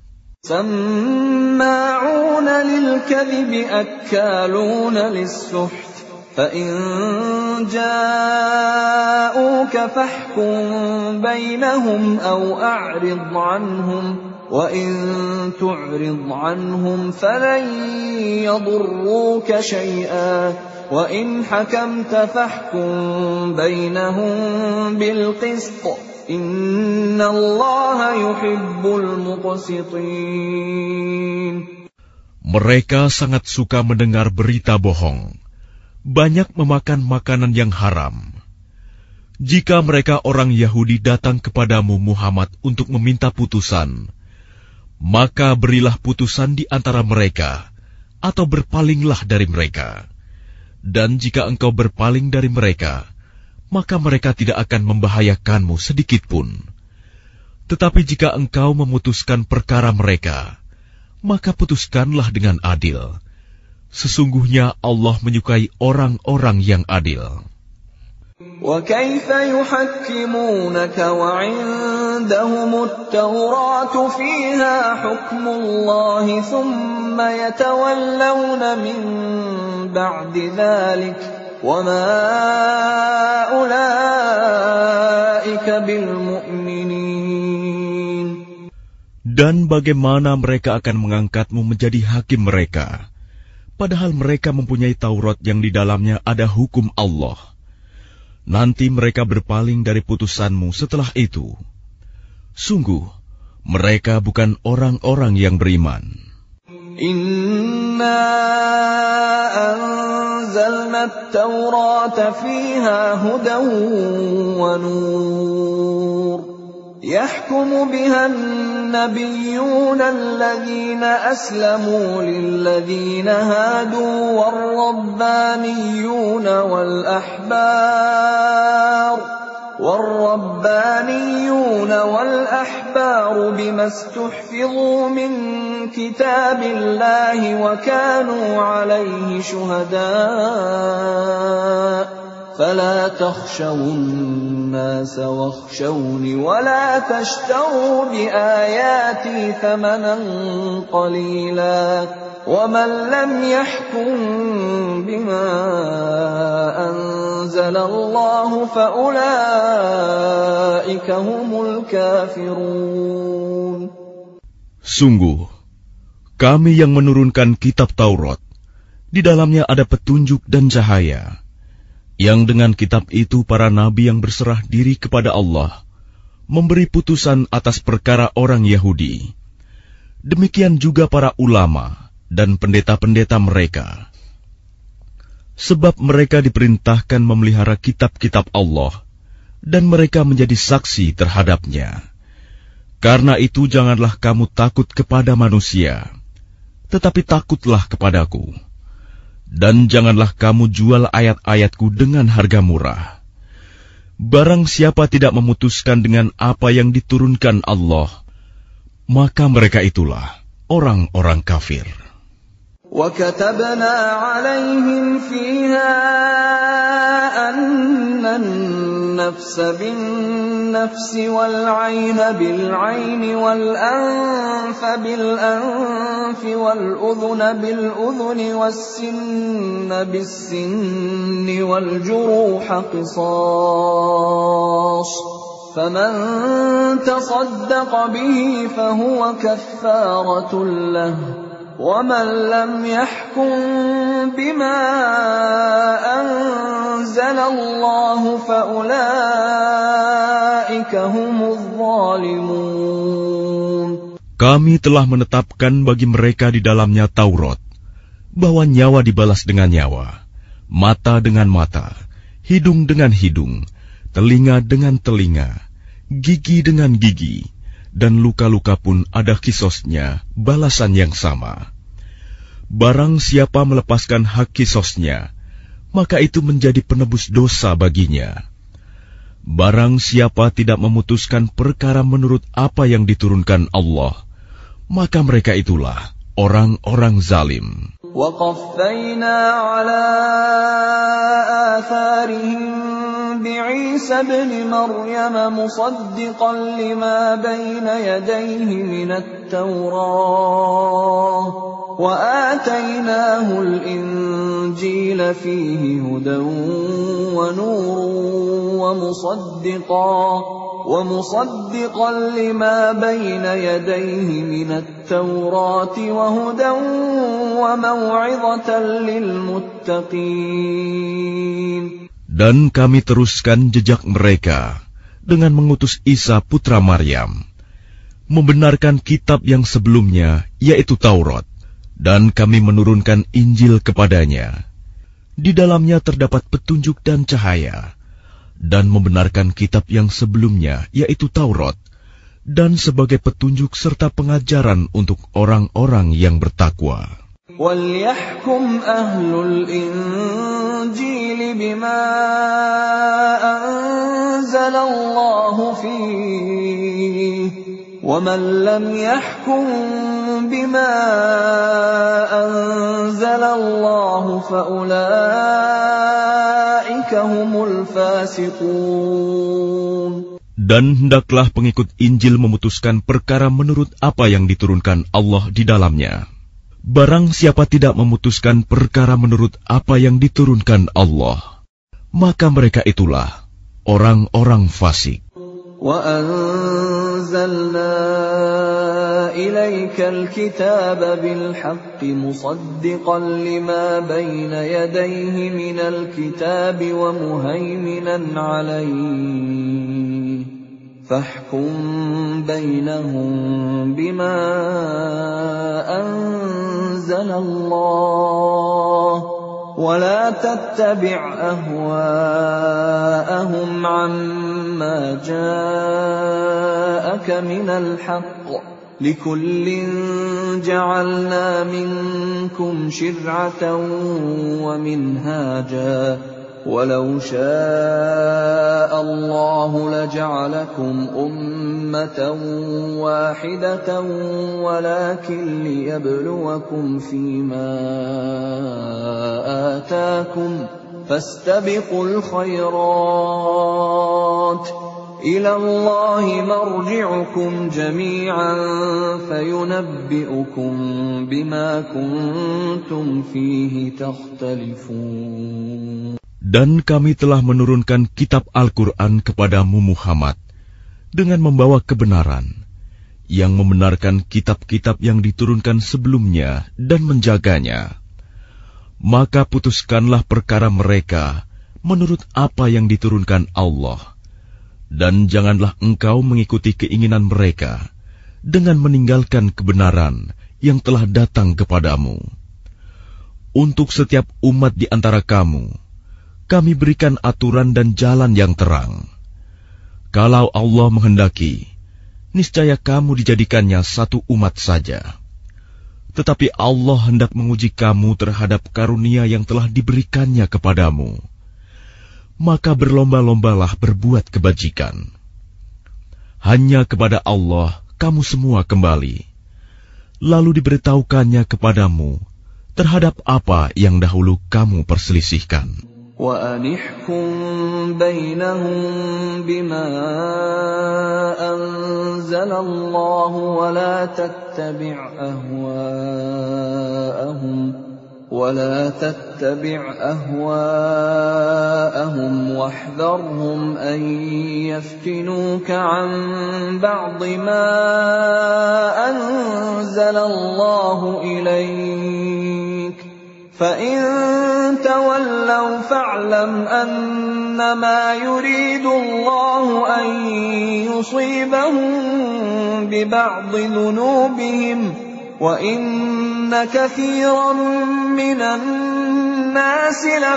سَمَّاعُونَ لِلْكَذِبِ أَكَّالُونَ لِلسُّحْتِ فَإِنْ جَاءُوكَ فَاحْكُمْ بَيْنَهُمْ أَوْ أَعْرِضْ عَنْهُمْ وَإِنْ تُعْرِضْ عَنْهُمْ فَلَنْ يَضُرُّوكَ شَيْئًا وَإِنْ حَكَمْتَ فَاحْكُمْ بَيْنَهُمْ بِالْقِسْطِ إِنَّ اللَّهَ يُحِبُّ الْمُقْسِطِينَ. Mereka sangat suka mendengar berita bohong. banyak memakan makanan yang haram. Jika mereka orang Yahudi datang kepadamu Muhammad untuk meminta putusan, maka berilah putusan di antara mereka, atau berpalinglah dari mereka. Dan jika engkau berpaling dari mereka, maka mereka tidak akan membahayakanmu sedikitpun. Tetapi jika engkau memutuskan perkara mereka, maka putuskanlah dengan adil. Sesungguhnya Allah menyukai orang-orang yang adil. وَكَيْفَ يُحَكِّمُونَكَ وَعِندَهُمُ التَّوْرَاةُ فِيهَا حُكْمُ اللَّهِ ثُمَّ يَتَوَلَّوْنَ مِن بَعْدِ ذَلِكَ وَمَا أُولَئِكَ بِالْمُؤْمِنِينَ. Dan bagaimana mereka akan mengangkatmu menjadi hakim mereka, padahal mereka mempunyai Taurat yang di dalamnya ada hukum Allah. Nanti mereka berpaling dari putusanmu setelah itu. Sungguh, mereka bukan orang-orang yang beriman. Inna anzalna at-taurata fiha hudan wa nur. يحكم بها النبيون الذين أسلموا للذين هادوا والربانيون والأحبار والربانيون والأحبار بما استحفظوا من كتاب الله وكانوا عليه شهداء فلا تخشوا الناس واخشوني ولا تشتروا بآياتي ثمنا قليلا ومن لم يحكم بما أنزل الله فأولئك هم الكافرون. Sungguh, kami yang menurunkan kitab Taurat, di dalamnya ada petunjuk dan cahaya, yang dengan kitab itu para nabi yang berserah diri kepada Allah memberi putusan atas perkara orang Yahudi. Demikian juga para ulama dan pendeta-pendeta mereka. Sebab mereka diperintahkan memelihara kitab-kitab Allah, dan mereka menjadi saksi terhadapnya. Karena itu janganlah kamu takut kepada manusia, tetapi takutlah kepadaku. Dan janganlah kamu jual ayat-ayatku dengan harga murah. Barang siapa tidak memutuskan dengan apa yang diturunkan Allah, maka mereka itulah orang-orang kafir. وَكَتَبْنَا عَلَيْهِمْ فِيهَا أَنَّ النَّفْسَ بِالنَّفْسِ وَالْعَيْنَ بِالْعَيْنِ وَالْأَنفَ بِالْأَنفِ وَالْأُذُنَ بِالْأُذُنِ وَالسِّنَّ بِالسِّنِّ وَالْجُرُوحَ قِصَاصٌ فَمَنْ تَصَدَّقَ بِهِ فَهُوَ كَفَّارَةٌ لَهُ وَمَنْ لَمْ يَحْكُمْ بِمَا أَنزَلَ اللَّهُ فَأُولَئِكَ هُمُ الظَّالِمُونَ. Kami telah menetapkan bagi mereka di dalamnya Taurat, bahwa nyawa dibalas dengan nyawa, mata dengan mata, hidung dengan hidung, telinga dengan telinga, gigi dengan gigi, dan luka-luka pun ada kisosnya, balasan yang sama. Barang siapa melepaskan hak kisosnya, maka itu menjadi penebus dosa baginya. Barang siapa tidak memutuskan perkara menurut apa yang diturunkan Allah, maka mereka itulah orang-orang zalim. وَقَفَّيْنَا عَلَى آثَارِهِمْ بِعِيسَى ابْنِ مَرْيَمَ مُصَدِّقًا لِمَا بَيْنَ يَدَيْهِ مِنَ التَّوْرَاةِ وَآتَيْنَاهُ الْإِنْجِيلَ فِيهِ هُدًى وَنُورٌ وَمُصَدِّقًا وَمُصَدِّقًا لِمَا بَيْنَ يَدَيْهِ مِنَ التَّوْرَاةِ وَهُدًى وَمَوْعِظَةً لِلْمُتَّقِينَ. Dan kami teruskan jejak mereka dengan mengutus Isa putra Maryam, membenarkan kitab yang sebelumnya, yaitu Taurat, dan kami menurunkan Injil kepadanya. Di dalamnya terdapat petunjuk dan cahaya, dan membenarkan kitab yang sebelumnya, yaitu Taurat, dan sebagai petunjuk serta pengajaran untuk orang-orang yang bertakwa. وَلْيَحْكُمْ أَهْلُ الْإِنْجِيلِ بِمَا أَنْزَلَ اللَّهُ فِيهِ وَمَنْ لَمْ يَحْكُمْ بِمَا أَنْزَلَ اللَّهُ فَأُولَئِكَ هُمُ الْفَاسِقُونَ. Dan hendaklah pengikut Injil memutuskan perkara menurut apa yang diturunkan Allah di dalamnya. Barang siapa tidak memutuskan perkara menurut apa yang diturunkan Allah, maka mereka itulah orang-orang fasik. وَأَنزَلْنَا إِلَيْكَ الْكِتَابَ بِالْحَقِّ مُصَدِّقًا لِمَا بَيْنَ يَدَيْهِ مِنَ الْكِتَابِ وَمُهَيْمِنًا عَلَيْهِ فَاحْكُم بَيْنَهُم بِمَا أَنزَلَ اللَّهُ وَلَا تَتَّبِعْ أَهْوَاءَهُمْ عَمَّا جَاءَكَ مِنَ الْحَقِّ لِكُلٍّ جَعَلْنَا مِنكُمْ شِرْعَةً وَمِنْهَاجًا وَلَوْ شَاءَ اللَّهُ لَجَعَلَكُمْ أُمَّةً وَاحِدَةً وَلَكِنْ لِيَبْلُوَكُمْ فِيمَا آتَاكُمْ فَاسْتَبِقُوا الْخَيْرَاتِ إِلَى اللَّهِ مَرْجِعُكُمْ جَمِيعًا فَيُنَبِّئُكُم بِمَا كُنتُمْ فِيهِ تَخْتَلِفُونَ. Dan kami telah menurunkan kitab Al-Quran kepadamu Muhammad dengan membawa kebenaran, yang membenarkan kitab-kitab yang diturunkan sebelumnya dan menjaganya. Maka putuskanlah perkara mereka menurut apa yang diturunkan Allah, dan janganlah engkau mengikuti keinginan mereka dengan meninggalkan kebenaran yang telah datang kepadamu. Untuk setiap umat di antara kamu, kami berikan aturan dan jalan yang terang. Kalau Allah menghendaki, niscaya kamu dijadikannya satu umat saja. Tetapi Allah hendak menguji kamu terhadap karunia yang telah diberikannya kepadamu. Maka berlomba-lombalah berbuat kebajikan. Hanya kepada Allah kamu semua kembali. Lalu diberitahukannya kepadamu terhadap apa yang dahulu kamu perselisihkan. وَأَنِحْكُم بَيْنَهُم بِمَا أَنزَلَ اللَّهُ وَلَا تَتَّبِعْ أَهْوَاءَهُمْ وَلَا تَتَّبِعْ أَهْوَاءَهُمْ وَاحْذَرْهُمْ أَن يَفْتِنُوكَ عَن بَعْضِ مَا أَنزَلَ اللَّهُ إِلَيْكَ فَإِن تَوَلَّوْا فَاعْلَمْ أَنَّمَا يُرِيدُ اللَّهُ أَن يُصِيبَهُم بِبَعْضِ ذُنُوبِهِمْ وَإِنَّ كَثِيرًا مِّنَ النَّاسِ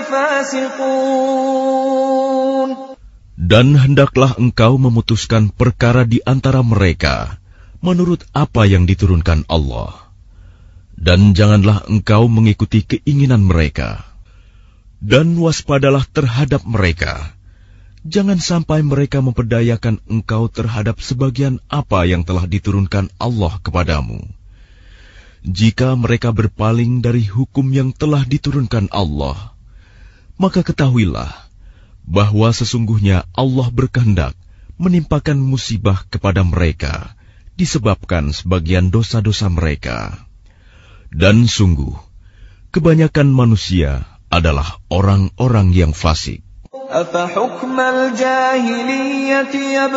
لَفَاسِقُونَ. Dan hendaklah engkau memutuskan perkara di antara mereka menurut apa yang diturunkan Allah. Dan janganlah engkau mengikuti keinginan mereka. Dan waspadalah terhadap mereka. Jangan sampai mereka memperdayakan engkau terhadap sebagian apa yang telah diturunkan Allah kepadamu. Jika mereka berpaling dari hukum yang telah diturunkan Allah, maka ketahuilah bahwa sesungguhnya Allah berkehendak menimpakan musibah kepada mereka disebabkan sebagian dosa-dosa mereka. Dan sungguh, kebanyakan manusia adalah orang-orang yang fasik. أَفَحُكْمَ الْجَاهِلِيَّةِ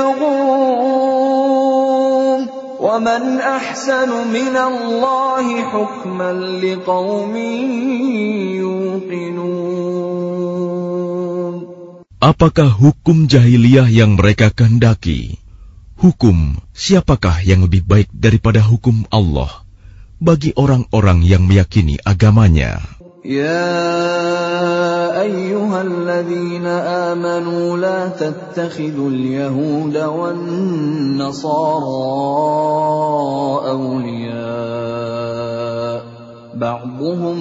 يَبْغُونَ وَمَنْ أَحْسَنُ مِنَ اللَّهِ حُكْمًا لِقَوْمٍ يُوقِنُونَ. Apakah hukum jahiliyah yang mereka kehendaki? Hukum siapakah yang lebih baik daripada hukum Allah bagi orang-orang yang meyakini agamanya? Ya الذين آمنوا لا تتخذوا اليهود والنصارى أولياء بعضهم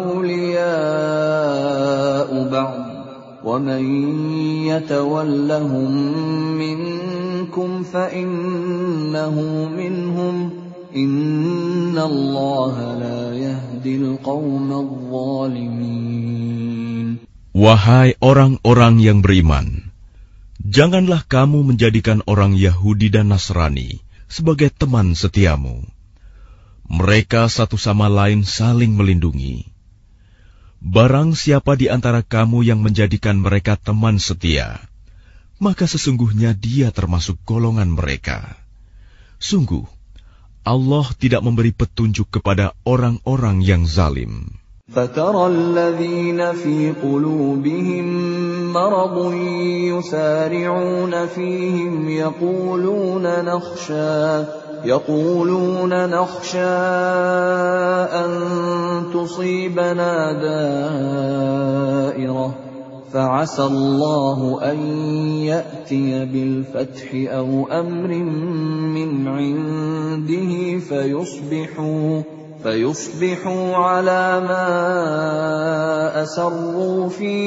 أولياء بعض ومن يتولهم منكم فإنه منهم إن الله لا يهدي القوم الظالمين. Wahai orang-orang yang beriman, janganlah kamu menjadikan orang Yahudi dan Nasrani sebagai teman setiamu. Mereka satu sama lain saling melindungi. Barang siapa di antara kamu yang menjadikan mereka teman setia, maka sesungguhnya dia termasuk golongan mereka. Sungguh, Allah tidak memberi petunjuk kepada orang-orang yang zalim. فَتَرَى الَّذِينَ فِي قُلُوبِهِم مَّرَضٌ يُسَارِعُونَ فِيهِمْ يَقُولُونَ نَخْشَىٰ يَقُولُونَ نَخْشَىٰ أَن تُصِيبَنَا دَائِرَةٌ فَعَسَى اللَّهُ أَن يَأْتِيَ بِالْفَتْحِ أَوْ أَمْرٍ مِّنْ عِندِهِ فَيُصْبِحُوا فَيُصْبِحُوا عَلَىٰ مَا أَسَرُّوا فِي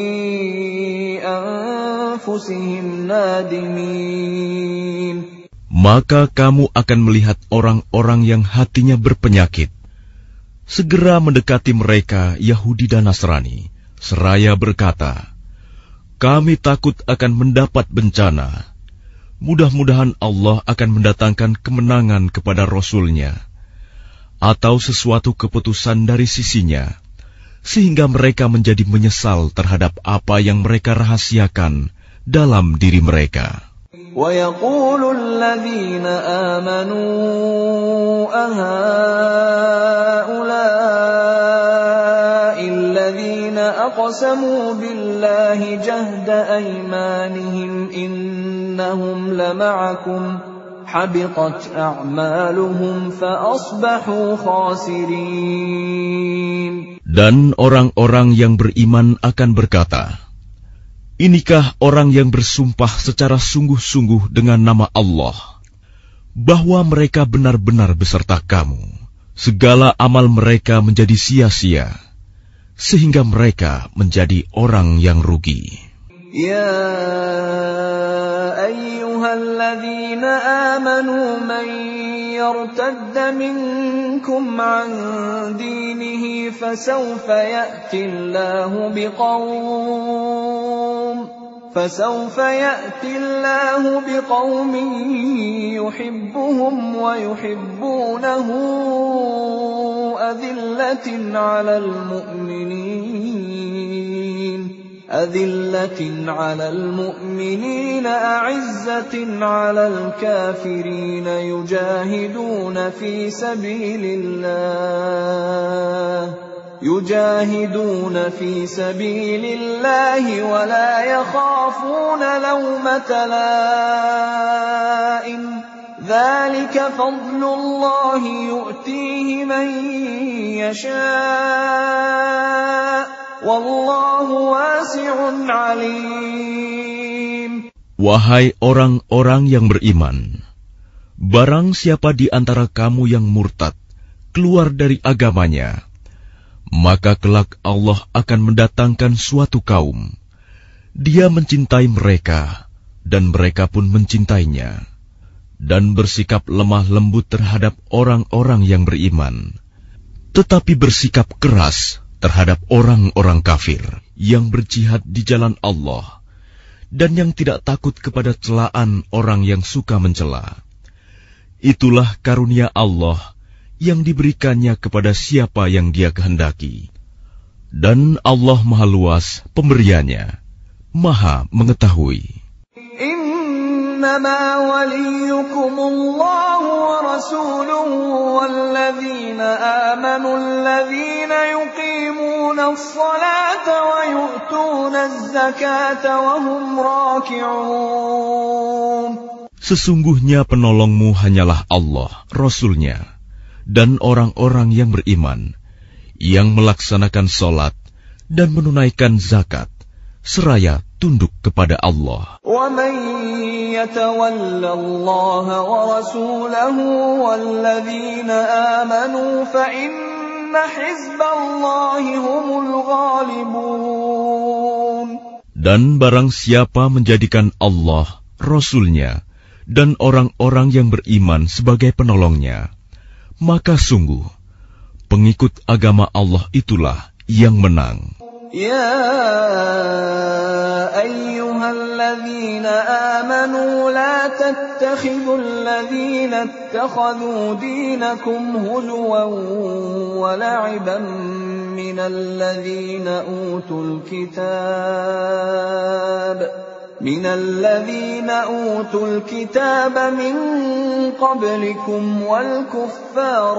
أَنفُسِهِمْ نَادِمِينَ. Maka kamu akan melihat orang-orang yang hatinya berpenyakit segera mendekati mereka Yahudi dan Nasrani, seraya berkata, kami takut akan mendapat bencana. Mudah-mudahan Allah akan mendatangkan kemenangan kepada Rasul-Nya, atau sesuatu keputusan dari sisinya, sehingga mereka menjadi menyesal terhadap apa yang mereka rahasiakan dalam diri mereka. وَيَقُولُ الَّذِينَ آمَنُوا أَهَٰؤُلَاءِ الَّذِينَ أَقْسَمُوا بِاللَّهِ جَهْدَ أَيْمَانِهِمْ إِنَّهُمْ لَمَعَكُمْ حَبِطَتْ أَعْمَالُهُمْ فَأَصْبَحُوا خَاسِرِينَ. Dan orang-orang yang beriman akan berkata, inikah orang yang bersumpah secara sungguh-sungguh dengan nama Allah, bahwa mereka benar-benar beserta kamu. Segala amal mereka menjadi sia-sia, sehingga mereka menjadi orang yang rugi. Ya ayyuhalladzina amanu man yartadda minkum an dinihi fasawfa ya'ti Allahu biqawm فسوف يأتي الله بقوم يحبهم ويحبونه أذلة على المؤمنين أذلة على المؤمنين أعزة على الكافرين يجاهدون في سبيل الله يجاهدون في سبيل الله ولا يخافون لومة لائم ذلك فضل الله يؤتيه من يشاء والله واسع عليم. Wahai orang-orang yang beriman, barang siapa di antara kamu yang murtad keluar dari agamanya, maka kelak Allah akan mendatangkan suatu kaum. Dia mencintai mereka, dan mereka pun mencintainya, dan bersikap lemah lembut terhadap orang-orang yang beriman, tetapi bersikap keras terhadap orang-orang kafir yang berjihad di jalan Allah, dan yang tidak takut kepada celaan orang yang suka mencela. Itulah karunia Allah yang diberikannya kepada siapa yang Dia kehendaki. Dan Allah Maha Luas pemberiannya, Maha mengetahui. Innama waliyukumullahu wa rasuluhu walladzina amanu alladzina yuqimuna as-salata wa yu'tuna az-zakata wa hum raki'un. Sesungguhnya penolongmu hanyalah Allah, Rasul-Nya, dan orang-orang yang beriman, yang melaksanakan sholat dan menunaikan zakat, seraya tunduk kepada Allah. وَمَن يَتَوَلَّ اللَّهَ وَرَسُولَهُ وَالَّذِينَ آمَنُوا فَإِنَّ حِزْبَ اللَّهِ هُمُ الْغَالِبُونَ. Dan barang siapa menjadikan Allah, Rasul-Nya, dan orang-orang yang beriman sebagai penolongnya, maka sungguh pengikut agama Allah itulah yang menang. يا أيها الذين آمنوا لا تتخذوا الذين اتخذوا دينكم هزوا ولعبا من الذين أوتوا الكتاب من الذين أوتوا الكتاب من قبلكم والكفار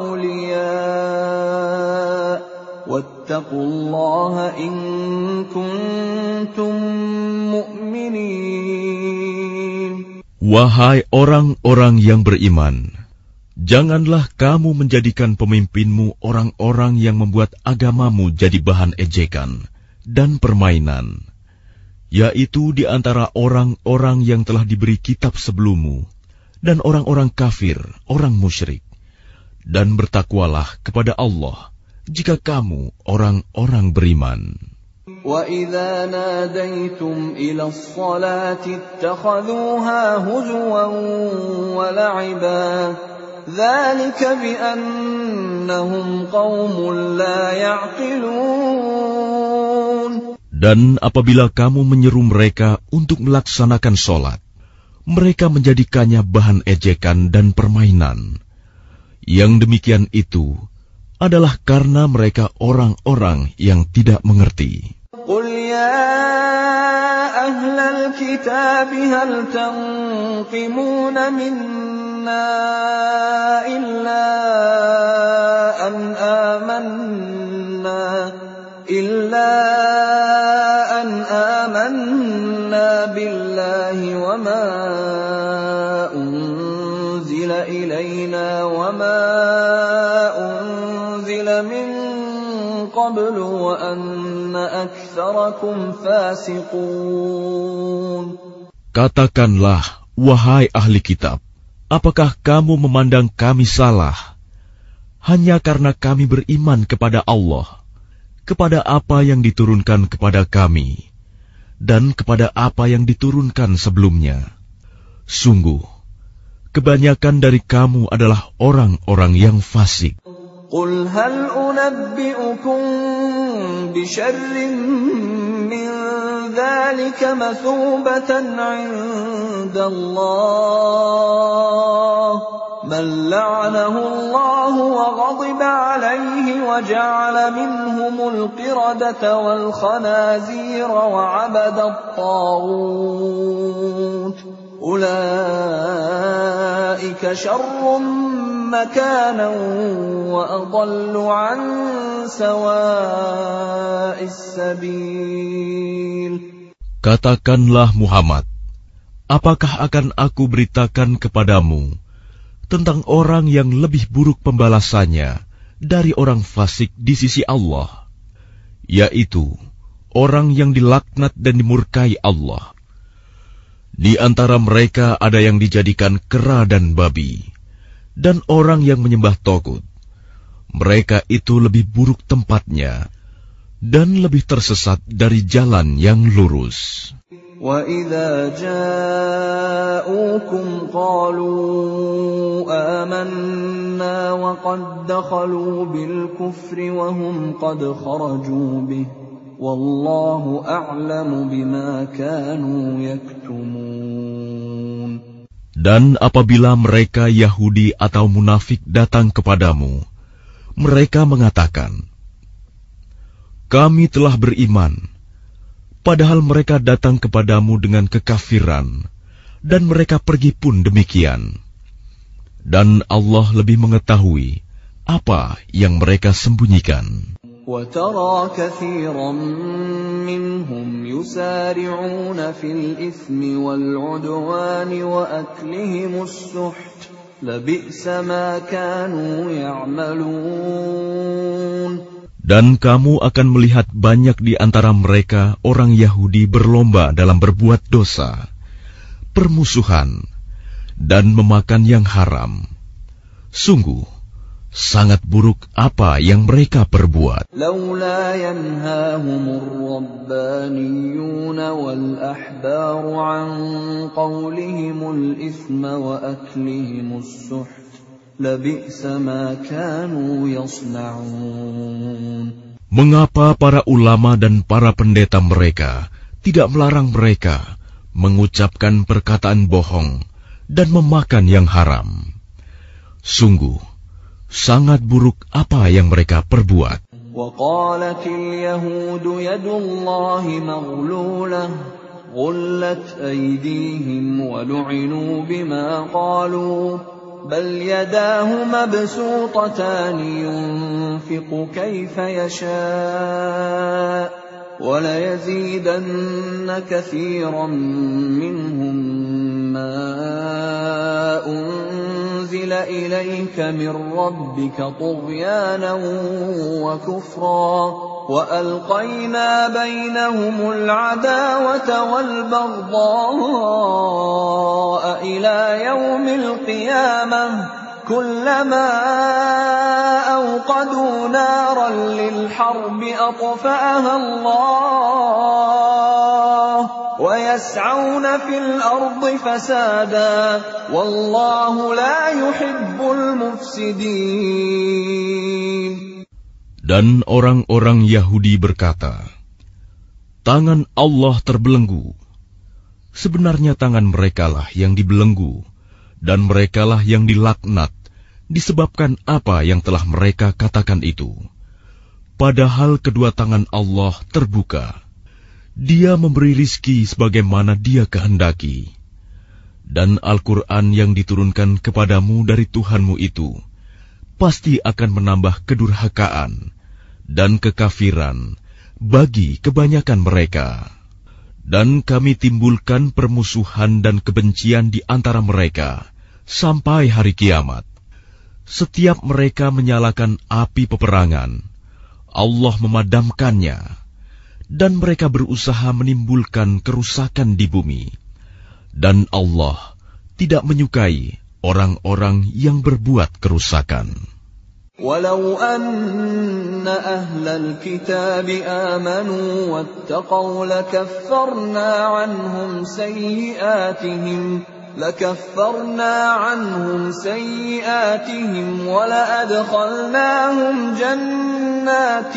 أولياء واتقوا الله إن كنتم مؤمنين. Wahai orang-orang yang beriman, janganlah kamu menjadikan pemimpinmu orang-orang yang membuat agamamu jadi bahan ejekan dan permainan, yaitu di antara orang-orang yang telah diberi kitab sebelummu dan orang-orang kafir, orang musyrik. Dan bertakwalah kepada Allah jika kamu orang-orang beriman. وَإِذَا نَادَيْتُمْ إِلَى الصَّلَاةِ اتَّخَذُوهَا هُزُوًا وَلَعِبًا ذَلِكَ بِأَنَّهُمْ قَوْمٌ لَا يَعْقِلُونَ. Dan apabila kamu menyeru mereka untuk melaksanakan sholat, mereka menjadikannya bahan ejekan dan permainan. Yang demikian itu adalah karena mereka orang-orang yang tidak mengerti. قُلْ يَا أَهْلَ الْكِتَابِ هَلْ تَنقِمُونَ مِنَّا إِلَّا أَنْ آمَنَّا إِلَّا أَنْ آمَنَّا بِاللَّهِ وَمَا أُنْزِلَ إِلَيْنَا وَمَا أُنْزِلَ مِنْ قَبْلُ وَأَنَّ أَكْثَرَكُمْ فَاسِقُونَ. Katakanlah, wahai ahli kitab, apakah kamu memandang kami salah hanya karena kami beriman kepada Allah, kepada apa yang diturunkan kepada kami, dan kepada apa yang diturunkan sebelumnya? Sungguh, kebanyakan dari kamu adalah orang-orang yang fasik. قُلْ هَلْ أُنَبِّئُكُمْ بِشَرٍّ مِّن ذَلِكَ مَثُوبَةً عِندَ اللَّهِ مَن لَّعَنَهُ اللَّهُ وَغَضِبَ عَلَيْهِ وَجَعَلَ مِنْهُمُ الْقِرَدَةَ وَالْخَنَازِيرَ وَعَبَدَ الطَّاغُوتَ أُولَئِكَ شَرٌّ مَكَانًا وَأَضَلُّ عَن سَوَاءِ السَّبِيلِ. Katakanlah Muhammad, apakah akan aku beritakan kepadamu tentang orang yang lebih buruk pembalasannya dari orang fasik di sisi Allah, yaitu orang yang dilaknat dan dimurkai Allah. Di antara mereka ada yang dijadikan kera dan babi, dan orang yang menyembah togut. Mereka itu lebih buruk tempatnya, dan lebih tersesat dari jalan yang lurus. وَإِذَا جَاءُوكُمْ قَالُوا آمَنَّا وَقَدْ دَخَلُوا بِالْكُفْرِ وَهُمْ قَدْ خَرَجُوا بِهِ وَاللَّهُ أَعْلَمُ بِمَا كَانُوا يَكْتُمُونَ. Dan apabila mereka Yahudi atau munafik datang kepadamu, mereka mengatakan, kami telah beriman, padahal mereka datang kepadamu dengan kekafiran, dan mereka pergi pun demikian. Dan Allah lebih mengetahui apa yang mereka sembunyikan. وَتَرَى كَثِيرًا مِّنْهُمْ يُسَارِعُونَ فِي الْإِثْمِ وَالْعُدْوَانِ وَأَكْلِهِمُ السُّحْتَ لَبِئْسَ مَا كَانُوا يَعْمَلُونَ. Dan kamu akan melihat banyak di antara mereka orang Yahudi berlomba dalam berbuat dosa, permusuhan, dan memakan yang haram. Sungguh, sangat buruk apa yang mereka perbuat. لولا ينهاهم الربانيون والأحبار عن قولهم الإثم وأكلهم السحت لبئس ما كانوا يصنعون. Mengapa para ulama dan para pendeta mereka tidak melarang mereka mengucapkan perkataan bohong dan memakan yang haram? Sungguh, sangat buruk apa yang mereka perbuat. وقالت اليهود يد الله مغلولة غلت أيديهم ولعنوا بما قالوا بل يداه مبسوطتان ينفق كيف يشاء وليزيدن كثيرا منهم ما أنزل إليك من ربك طغيانا وكفرا وألقينا بينهم العداوة والبغضاء إلى يوم القيامة كلما أوقدوا نارا للحرب أطفأها الله ويسعون في الأرض فسادا والله لا يحب المفسدين. Dan orang-orang Yahudi berkata, tangan Allah terbelenggu. Sebenarnya tangan merekalah yang dibelenggu, dan merekalah yang dilaknat, disebabkan apa yang telah mereka katakan itu. Padahal kedua tangan Allah terbuka. Dia memberi rizki sebagaimana Dia kehendaki. Dan Al-Quran yang diturunkan kepadamu dari Tuhanmu itu pasti akan menambah kedurhakaan dan kekafiran bagi kebanyakan mereka. Dan kami timbulkan permusuhan dan kebencian di antara mereka sampai hari kiamat. Setiap mereka menyalakan api peperangan, Allah memadamkannya, dan mereka berusaha menimbulkan kerusakan di bumi. Dan Allah tidak menyukai orang-orang yang berbuat kerusakan. ولو أن أهل الكتاب آمنوا واتقوا لكفرنا عنهم سيئاتهم لكفرنا عنهم سيئاتهم ولأدخلناهم جنات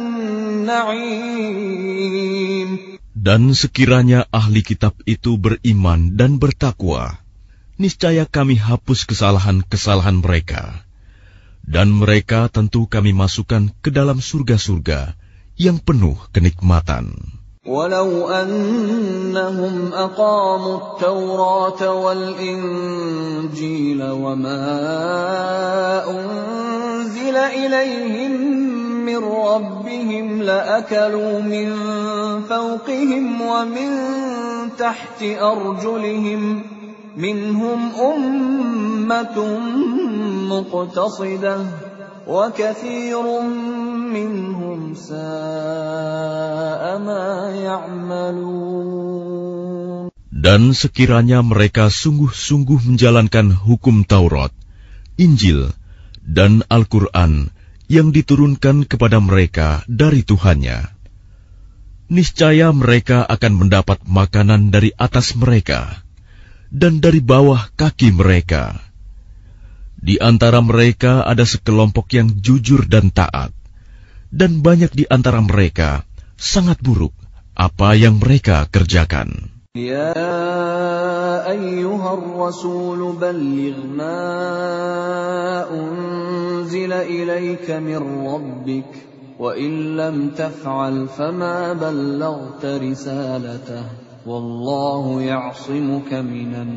النعيم. Dan sekiranya ahli kitab itu beriman dan bertakwa, niscaya kami hapus kesalahan-kesalahan mereka. Dan mereka tentu kami masukkan ke dalam surga-surga yang penuh kenikmatan. Walau annahum aqamu at-taurata wal-injila wa ma unzila ilayhim min rabbihim la'akalu min fawqihim wa min tahti arjulihim minhum ummatun muqtasidah wa kathirun minhum sa'a ma ya'malun. Dan sekiranya mereka sungguh-sungguh menjalankan hukum Taurat, Injil, dan Al-Quran yang diturunkan kepada mereka dari Tuhannya, niscaya mereka akan mendapat makanan dari atas mereka dan dari bawah kaki mereka. Di antara mereka ada sekelompok yang jujur dan taat, dan banyak di antara mereka sangat buruk apa yang mereka kerjakan. Ya ayyuhar rasul balligh ma unzila ilayka min rabbik wa in lam taf'al fama ballaghta risalatahu wallahu ya'simuka minan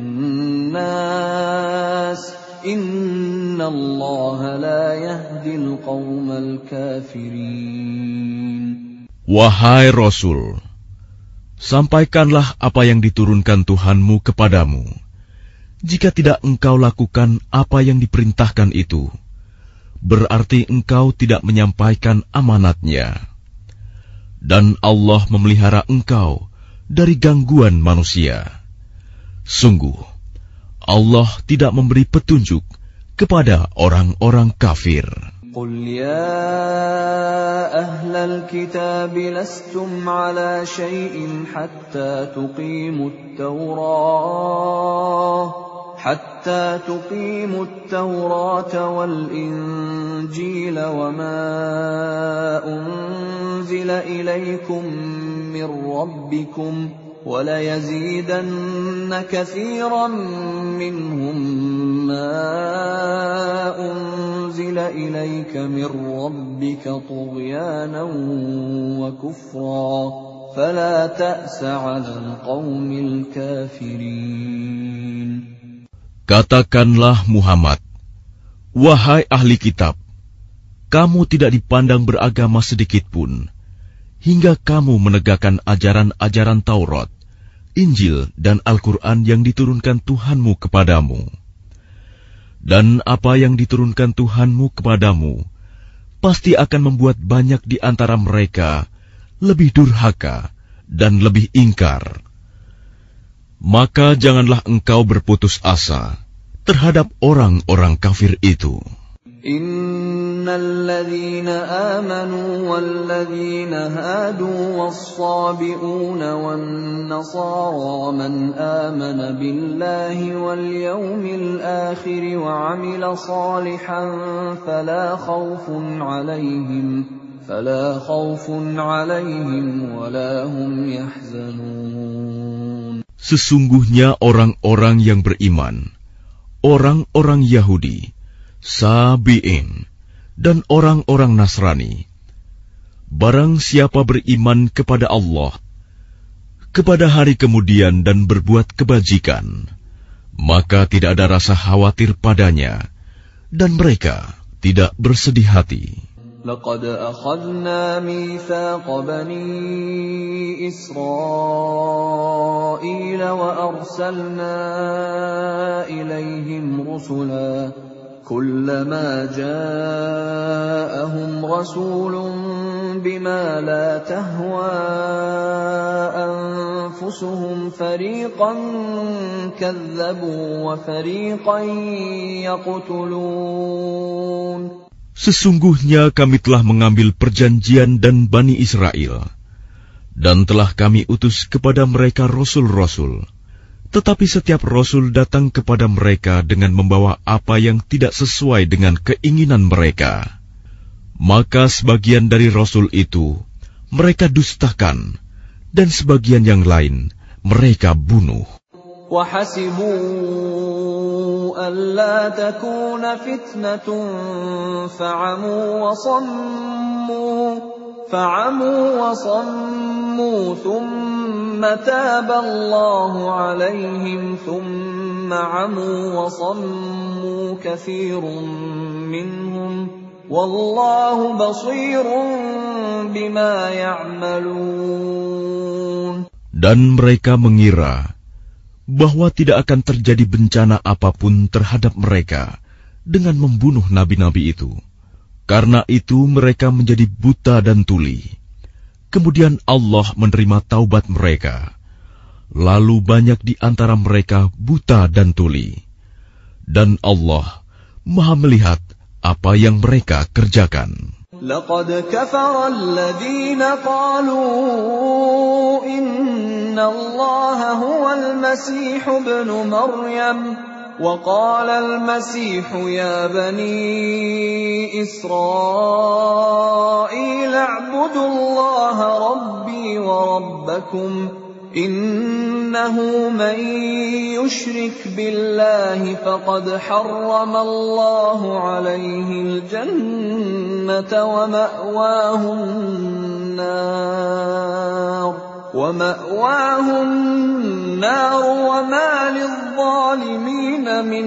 nas innallaha la yahdil qaumal kafirin. Wahai Rasul, sampaikanlah apa yang diturunkan Tuhanmu kepadamu. Jika tidak engkau lakukan apa yang diperintahkan itu, berarti engkau tidak menyampaikan amanatnya. Dan Allah memelihara engkau dari gangguan manusia. Sungguh, Allah tidak memberi petunjuk kepada orang-orang kafir. قل يا أهل الكتاب لستم على شيء حتى تقيموا التوراة حتى تقيموا التوراة والإنجيل وما أنزل إليكم من ربكم وَلَيَزِيدَنَّ كَثِيرًا مِّنْهُمْ مَا أُنْزِلَ إِلَيْكَ مِنْ رَبِّكَ طُغْيَانًا وَكُفْرًا فَلَا تَأْسَ عَلَى الْقَوْمِ الْكَافِرِينَ. Katakanlah Muhammad, wahai ahli kitab, kamu tidak dipandang beragama sedikitpun, hingga kamu menegakkan ajaran-ajaran Taurat, Injil, dan Al-Quran yang diturunkan Tuhanmu kepadamu. Dan apa yang diturunkan Tuhanmu kepadamu, pasti akan membuat banyak di antara mereka lebih durhaka dan lebih ingkar. Maka janganlah engkau berputus asa terhadap orang-orang kafir itu. Innalladzina amanu walladzina hadu was-sabi'una wan-nasara man amana billahi wal yawmil akhir wa 'amila salihan fala khawfun 'alaihim fala khawfun 'alaihim wa la hum yahzanun. Sesungguhnya orang-orang yang beriman, orang-orang Yahudi, Sabi'in, dan orang-orang Nasrani, barang siapa beriman kepada Allah, kepada hari kemudian dan berbuat kebajikan, maka tidak ada rasa khawatir padanya, dan mereka tidak bersedih hati. لقد أخذنا ميثاق بني إسرائيل وأرسلنا إليهم رسلا كلما جاءهم رسول بما لا تهوى أنفسهم فريقا كذبوا وفريقا يقتلون. Sesungguhnya kami telah mengambil perjanjian dan Bani Israel, dan telah kami utus kepada mereka rasul-rasul. Tetapi setiap rasul datang kepada mereka dengan membawa apa yang tidak sesuai dengan keinginan mereka. Maka sebagian dari rasul itu mereka dustakan, dan sebagian yang lain mereka bunuh. وَحَسِبُوا أَلَّا تَكُونَ فِتْنَةٌ فَعَمُوا وَصَمُّوا فَعَمُوا وَصَمُّوا ثُمَّ تَابَ اللَّهُ عَلَيْهِمْ ثُمَّ عَمُوا وَصَمُّوا كَثِيرٌ مِّنْهُمْ وَاللَّهُ بَصِيرٌ بِمَا يَعْمَلُونَ. Dan mereka mengira bahwa tidak akan terjadi bencana apapun terhadap mereka dengan membunuh nabi-nabi itu. Karena itu mereka menjadi buta dan tuli. Kemudian Allah menerima taubat mereka. Lalu banyak di antara mereka buta dan tuli. Dan Allah Maha melihat apa yang mereka kerjakan. لقد كفر الذين قالوا إن الله هو المسيح ابن مريم وقال المسيح يا بني إسرائيل اعبدوا الله ربي وربكم إنه من يشرك بالله فقد حرم الله عليه الجنة ومأواه النار ومأواه النار وما للظالمين من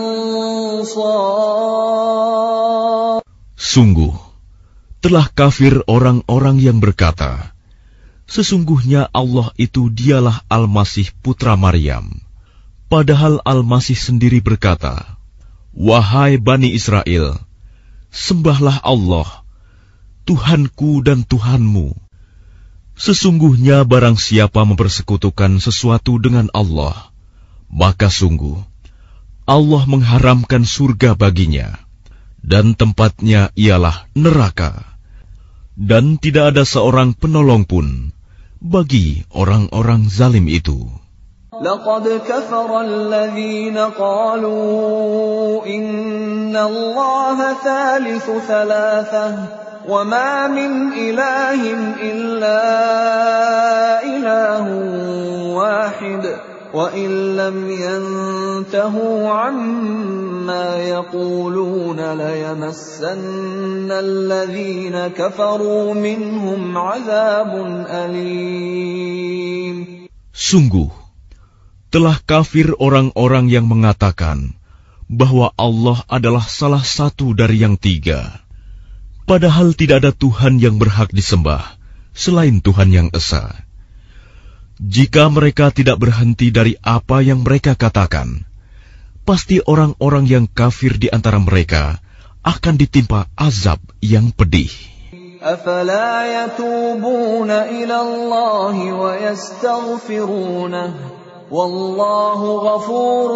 أنصار. Sungguh, telah kafir orang-orang yang berkata, sesungguhnya Allah itu dialah Al-Masih putra Maryam. Padahal Al-Masih sendiri berkata, wahai Bani Israel, sembahlah Allah, Tuhanku dan Tuhanmu. Sesungguhnya barang siapa mempersekutukan sesuatu dengan Allah, maka sungguh Allah mengharamkan surga baginya, dan tempatnya ialah neraka. Dan tidak ada seorang penolong pun bagi orang-orang zalim itu. لقد كفر الذين قالوا إن الله ثالث ثلاثة وما من إله إلا إله واحد وإن لم ينتهوا عما يقولون ليمسن الذين كفروا منهم عذاب أليم. Sungguh, telah kafir orang-orang yang mengatakan bahwa Allah adalah salah satu dari yang tiga, padahal tidak ada Tuhan yang berhak disembah selain Tuhan yang Esa. Jika mereka tidak berhenti dari apa yang mereka katakan, pasti orang-orang yang kafir di antara mereka akan ditimpa azab yang pedih. أفلا يتوبون إلى الله ويستغفرونه والله غفور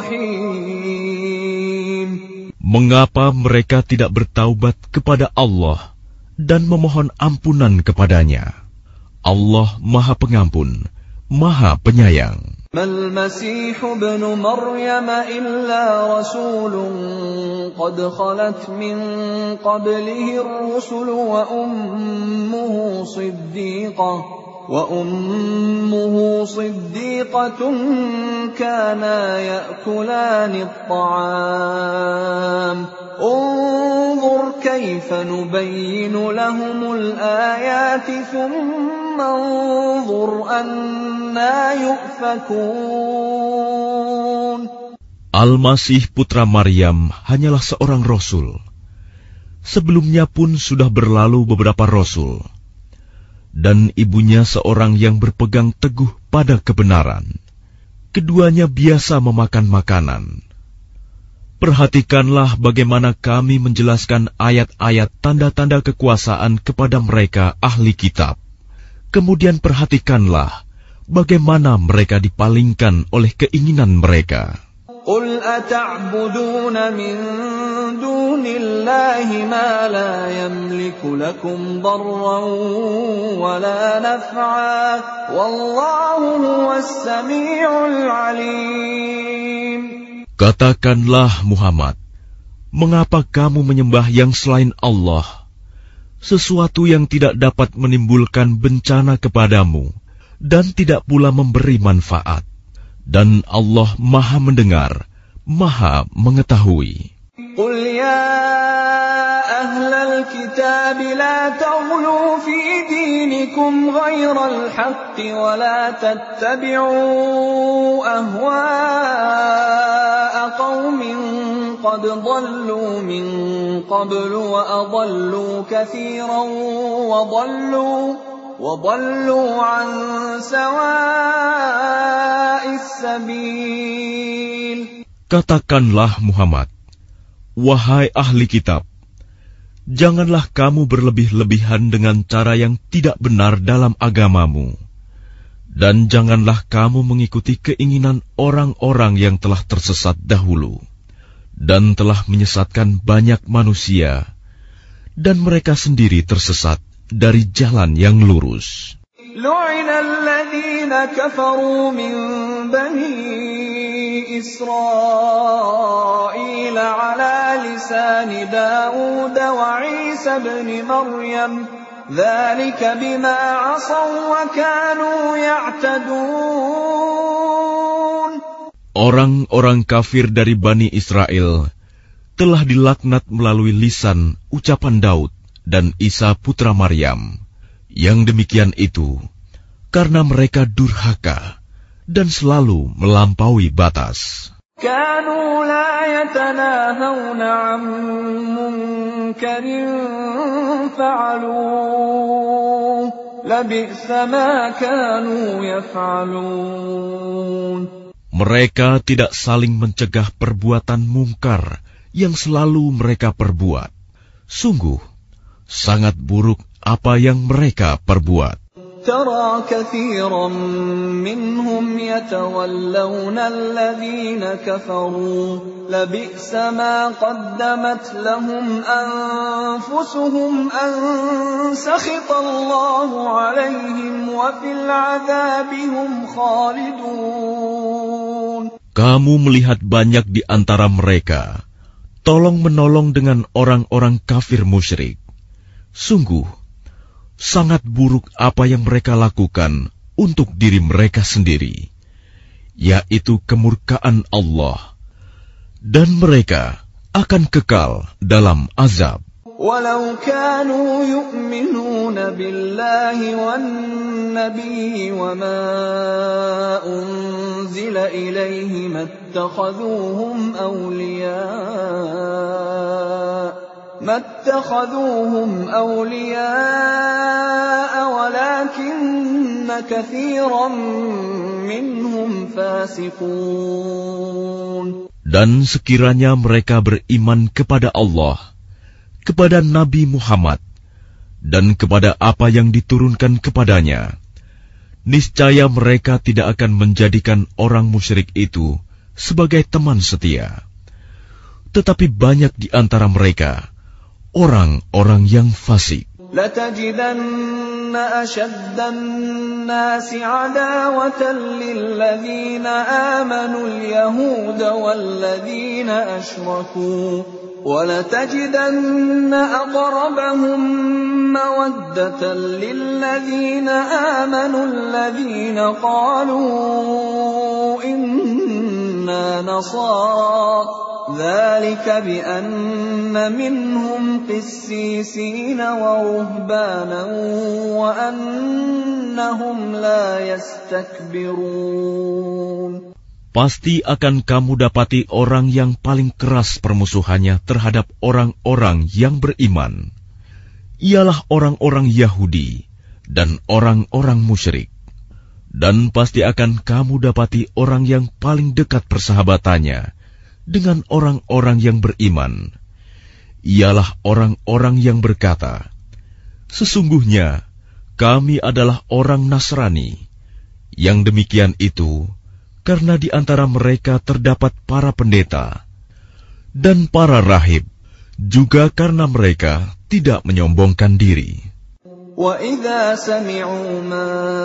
رحيم. Mengapa mereka tidak bertaubat kepada Allah dan memohon ampunan kepadanya? Allah Maha Pengampun, Maha Penyayang. ما المسيح ابن مريم إلا رسول قد خلت من قبله الرسل وأمه صديقة وأمه صديقة كانا يأكلان الطعام انظر كيف نبين لهم الآيات ثم انظر أنا يؤفكون. Al-Masih putra Maryam hanyalah seorang rasul. Sebelumnya pun sudah berlalu beberapa rasul, dan ibunya seorang yang berpegang teguh pada kebenaran. Keduanya biasa memakan makanan. Perhatikanlah bagaimana kami menjelaskan ayat-ayat tanda-tanda kekuasaan kepada mereka ahli kitab. Kemudian perhatikanlah bagaimana mereka dipalingkan oleh keinginan mereka. قل أتعبدون من دون الله ما لا يملك لكم ضرا ولا نفعا والله هو السميع العليم. Katakanlah Muhammad, mengapa kamu menyembah yang selain Allah, sesuatu yang tidak dapat menimbulkan bencana kepadamu dan tidak pula memberi manfaat, dan Allah Maha mendengar, Maha mengetahui. قل يا أهل الكتاب لا تغلوا في دينكم غير الحق ولا تتبعوا أهواء قوم قد ضلوا من قبل وأضلوا كثيرا وضلوا وضلوا عن سواء السبيل. Katakanlah Muhammad, wahai ahli kitab, janganlah kamu berlebih-lebihan dengan cara yang tidak benar dalam agamamu, dan janganlah kamu mengikuti keinginan orang-orang yang telah tersesat dahulu, dan telah menyesatkan banyak manusia, dan mereka sendiri tersesat dari jalan yang lurus. لعن الذين كفروا من بني إسرائيل على لسان داود وعيسى بن مريم ذلك بما عصوا وكانوا يعتدون. Orang-orang kafir dari Bani Israel telah dilaknat melalui lisan ucapan Daud dan Isa putra Maryam. Yang demikian itu karena mereka durhaka dan selalu melampaui batas. كانوا لا يتناهون عن منكر فعلوه لبئس ما كانوا يفعلون. Mereka tidak saling mencegah perbuatan mungkar yang selalu mereka perbuat. Sungguh, sangat buruk apa yang mereka perbuat. ترى كثيرا منهم يتولون الذين كفروا لبئس ما قدمت لهم أنفسهم أن سخط الله عليهم وفي العذاب هم خالدون. Kamu melihat banyak di antara mereka tolong-menolong dengan orang-orang kafir musyrik. Sungguh, sangat buruk apa yang mereka lakukan untuk diri mereka sendiri, yaitu kemurkaan Allah, dan mereka akan kekal dalam azab. ولو كانوا يؤمنون بالله والنبي وما أنزل إليه ما اتخذوهم أولياء ما اتخذوهم أولياء ولكن كثيرا منهم فاسقون. Dan sekiranya mereka beriman kepada Allah, kepada Nabi Muhammad, dan kepada apa yang diturunkan kepadanya, niscaya mereka tidak akan menjadikan orang musyrik itu sebagai teman setia. Tetapi banyak di antara mereka orang-orang yang fasik. لَتَجِدَنَّ أَشَدَّ النَّاسِ عَدَاوَةً لِلَّذِينَ آمَنُوا الْيَهُودَ وَالَّذِينَ أَشْرَكُوا وَلَتَجِدَنَّ أَقْرَبَهُم مَّوَدَّةً لِلَّذِينَ آمَنُوا الَّذِينَ قَالُوا إِنَّا نَصَارَى ذلك بأن منهم قسيسين ورهبانا وأنهم لا يستكبرون. Pasti akan kamu dapati orang yang paling keras permusuhannya terhadap orang-orang yang beriman, ialah orang-orang Yahudi dan orang-orang musyrik. Dan pasti akan kamu dapati orang yang paling dekat persahabatannya dengan orang-orang yang beriman, ialah orang-orang yang berkata, sesungguhnya kami adalah orang Nasrani. Yang demikian itu karena di antara mereka terdapat para pendeta dan para rahib, juga karena mereka tidak menyombongkan diri. وَإِذَا سَمِعُوا مَا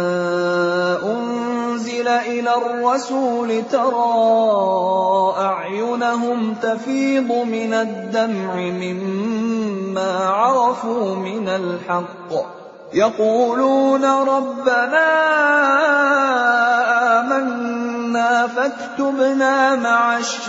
أُنزِلَ إِلَى الرَّسُولِ تَرَى أَعْيُنَهُمْ تَفِيضُ مِنَ الدَّمْعِ مِمَّا عَرَفُوا مِنَ الْحَقِّ يَقُولُونَ رَبَّنَا آمَنَّا فَاكْتُبْنَا مَعَ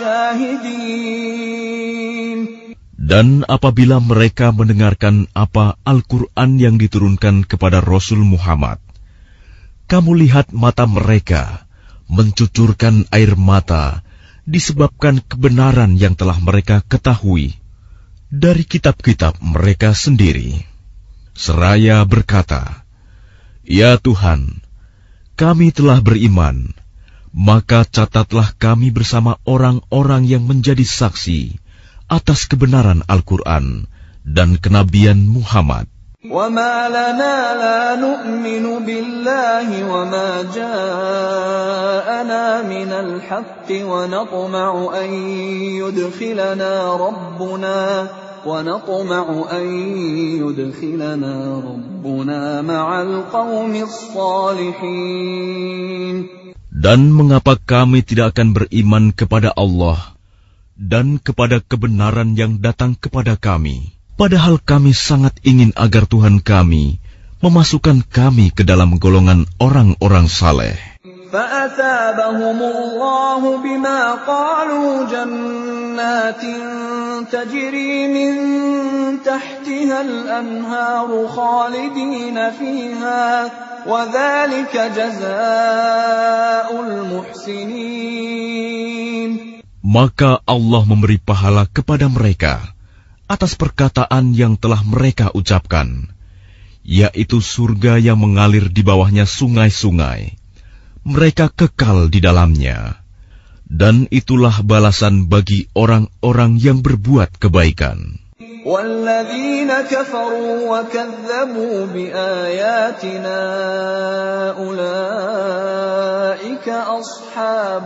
الشَّاهِدِينَ. Dan apabila mereka mendengarkan apa Al-Quran yang diturunkan kepada Rasul Muhammad, kamu lihat mata mereka mencucurkan air mata disebabkan kebenaran yang telah mereka ketahui dari kitab-kitab mereka sendiri. Seraya berkata, "Ya Tuhan, kami telah beriman, maka catatlah kami bersama orang-orang yang menjadi saksi atas kebenaran Al-Quran dan kenabian Muhammad." وَمَا لَنَا لَا نُؤْمِنُ بِاللَّهِ وَمَا جَاءَنَا مِنَ الْحَقِّ وَنَطْمَعُ أَن يُدْخِلَنَا رَبُّنَا وَنَطْمَعُ أَن يُدْخِلَنَا رَبُّنَا مَعَ الْقَوْمِ الصَّالِحِينَ. Dan mengapa kami tidak akan beriman kepada Allah dan kepada kebenaran yang datang kepada kami, padahal kami sangat ingin agar Tuhan kami memasukkan kami ke dalam golongan orang-orang saleh. فَأَثَابَهُمُ اللَّهُ بِمَا قَالُوا جَنَّاتٍ تَجْرِي مِن تَحْتِهَا الْأَنْهَارُ خَالِدِينَ فِيهَا وَذَلِكَ جَزَاءُ الْمُحْسِنِينَ. Maka Allah memberi pahala kepada mereka atas perkataan yang telah mereka ucapkan, yaitu surga yang mengalir di bawahnya sungai-sungai. Mereka kekal di dalamnya, dan itulah balasan bagi orang-orang yang berbuat kebaikan. وَالَّذِينَ كَفَرُوا وَكَذَّبُوا بِآيَاتِنَا أُولَئِكَ أَصْحَابُ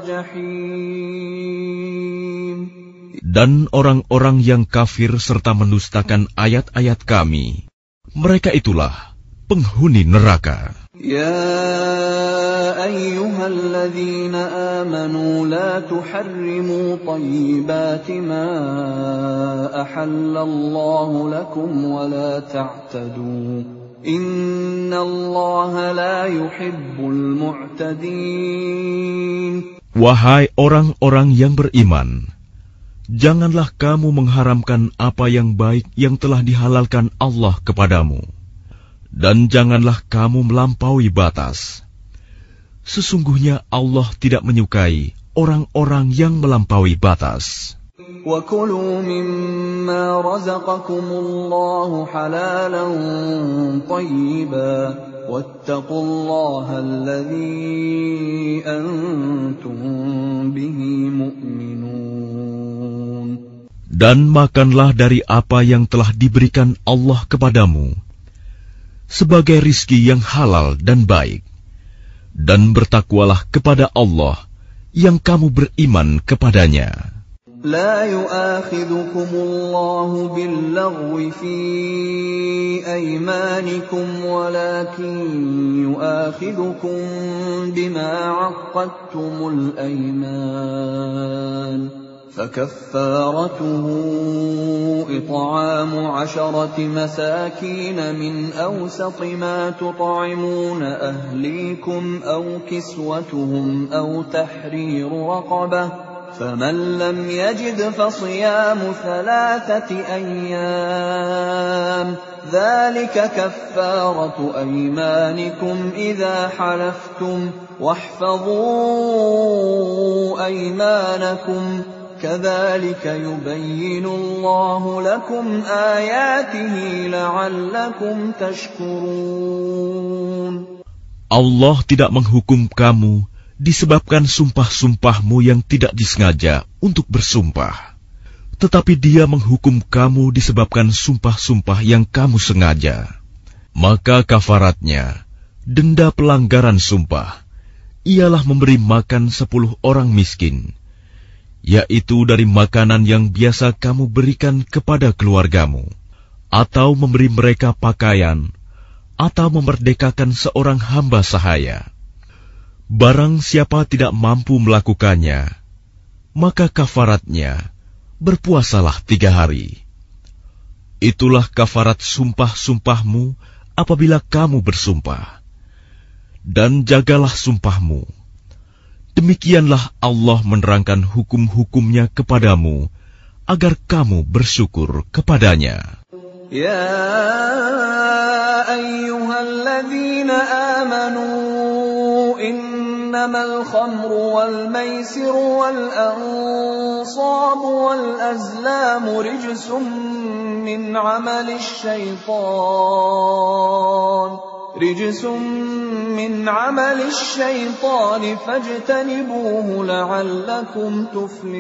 الْجَحِيمِ. Dan orang-orang yang kafir serta mendustakan ayat-ayat Kami, mereka itulah penghuni neraka. يا أيها الذين آمنوا لا تحرموا طيبات ما أحل الله لكم ولا تعتدوا إن الله لا يحب المعتدين. Wahai orang-orang yang beriman, janganlah kamu mengharamkan apa yang baik yang telah dihalalkan Allah kepadamu. Dan janganlah kamu melampaui batas. Sesungguhnya Allah tidak menyukai orang-orang yang melampaui batas. وَكُلُوا مِمَّا رَزَقَكُمُ اللَّهُ حَلَالًا طَيِّبًا وَاتَّقُوا اللَّهَ الَّذِي أَنْتُمْ بِهِ مُؤْمِنُونَ. Dan makanlah dari apa yang telah diberikan Allah kepadamu sebagai rizki yang halal dan baik, dan bertakwalah kepada Allah yang kamu beriman kepadanya. لا يؤاخذكم الله باللغو في أيمانكم ولكن يؤاخذكم بما عقدتم الأيمان فكفارته إطعام عشرة مساكين من أوسط ما تطعمون أهليكم أو كسوتهم أو تحرير رقبة فمن لم يجد فصيام ثلاثة أيام ذلك كفارة أيمانكم إذا حلفتم واحفظوا أيمانكم كذلك يبين الله لكم آياته لعلكم تشكرون. Allah tidak menghukum kamu disebabkan sumpah-sumpahmu yang tidak disengaja untuk bersumpah, tetapi Dia menghukum kamu disebabkan sumpah-sumpah yang kamu sengaja. Maka kafaratnya, denda pelanggaran sumpah, ialah memberi makan sepuluh orang miskin, yaitu dari makanan yang biasa kamu berikan kepada keluargamu, atau memberi mereka pakaian, atau memerdekakan seorang hamba sahaya. Barang siapa tidak mampu melakukannya, maka kafaratnya berpuasalah tiga hari. Itulah kafarat sumpah-sumpahmu apabila kamu bersumpah. Dan jagalah sumpahmu. Demikianlah Allah menerangkan hukum-hukumnya kepadamu, agar kamu bersyukur kepadanya. Ya ayyuhalladzina amanu innamal khamru wal maisiru wal ansabu wal azlamu rijsum min amali syaitan rijsum min amali syaitan fajtanibuhu la'allakum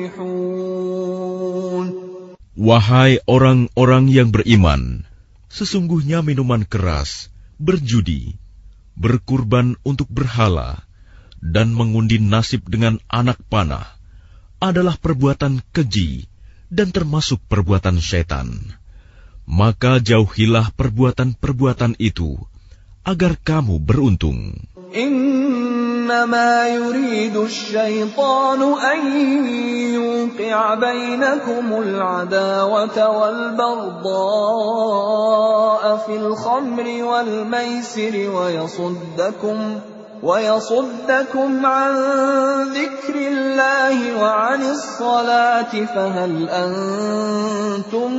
tuflihun. Wahai orang-orang yang beriman, sesungguhnya minuman keras, berjudi, berkurban untuk berhala, dan mengundi nasib dengan anak panah adalah perbuatan keji dan termasuk perbuatan syaitan. Maka jauhilah perbuatan-perbuatan itu agar kamu beruntung. Innama yuridu asy-syaitanu an yuqi'a bainakumul 'adawata wal baghdha'a fil khamri wal maisiri wa yasuddakum وَيَصُدَّكُمْ عَنْ ذِكْرِ اللَّهِ وَعَنِ الصَّلَاةِ فَهَلْ أَنْتُمْ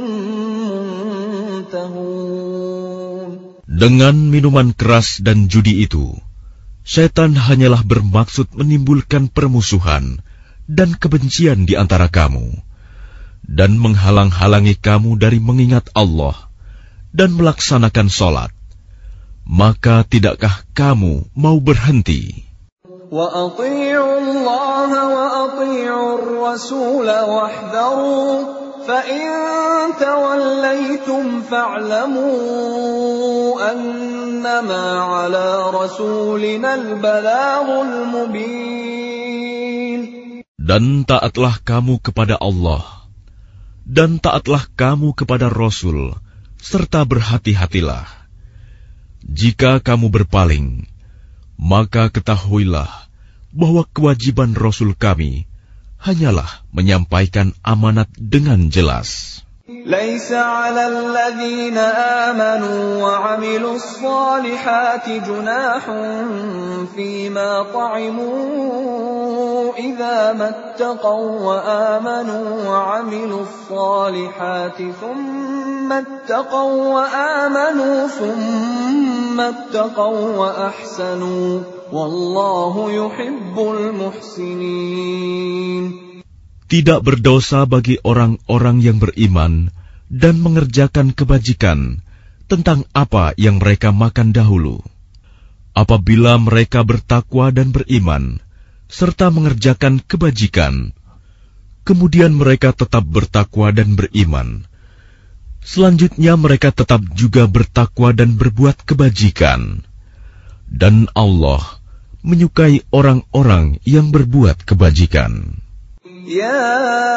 مُنْتَهُونَ. Dengan minuman keras dan judi itu, setan hanyalah bermaksud menimbulkan permusuhan dan kebencian di antara kamu, dan menghalang-halangi kamu dari mengingat Allah dan melaksanakan sholat. Maka tidakkah kamu mau berhenti? Wa ati'u Allah wa ati'u ar-rasul wahdharu فَإِن تَوَلَّيْتُمْ فَاعْلَمُوا أَنَّمَا عَلَى رَسُولِنَا الْبَلَاغُ الْمُبِينُ. Dan taatlah kamu kepada Allah, dan taatlah kamu kepada Rasul, serta berhati-hatilah. Jika kamu berpaling, maka ketahuilah bahwa kewajiban Rasul kami hanyalah menyampaikan amanat dengan jelas. لَيْسَ عَلَى الَّذِينَ آمَنُوا وَعَمِلُوا الصَّالِحَاتِ جُنَاحٌ فِيمَا طَعِمُوا إِذَا مَا اتَّقَوا وَآمَنُوا وَعَمِلُوا الصَّالِحَاتِ ثُمَّ اتَّقَوا وَآمَنُوا ثُمَّ اتَّقَوا وَأَحْسَنُوا وَاللَّهُ يُحِبُّ الْمُحْسِنِينَ. Tidak berdosa bagi orang-orang yang beriman dan mengerjakan kebajikan tentang apa yang mereka makan dahulu. Apabila mereka bertakwa dan beriman, serta mengerjakan kebajikan, kemudian mereka tetap bertakwa dan beriman. Selanjutnya mereka tetap juga bertakwa dan berbuat kebajikan. Dan Allah menyukai orang-orang yang berbuat kebajikan. يا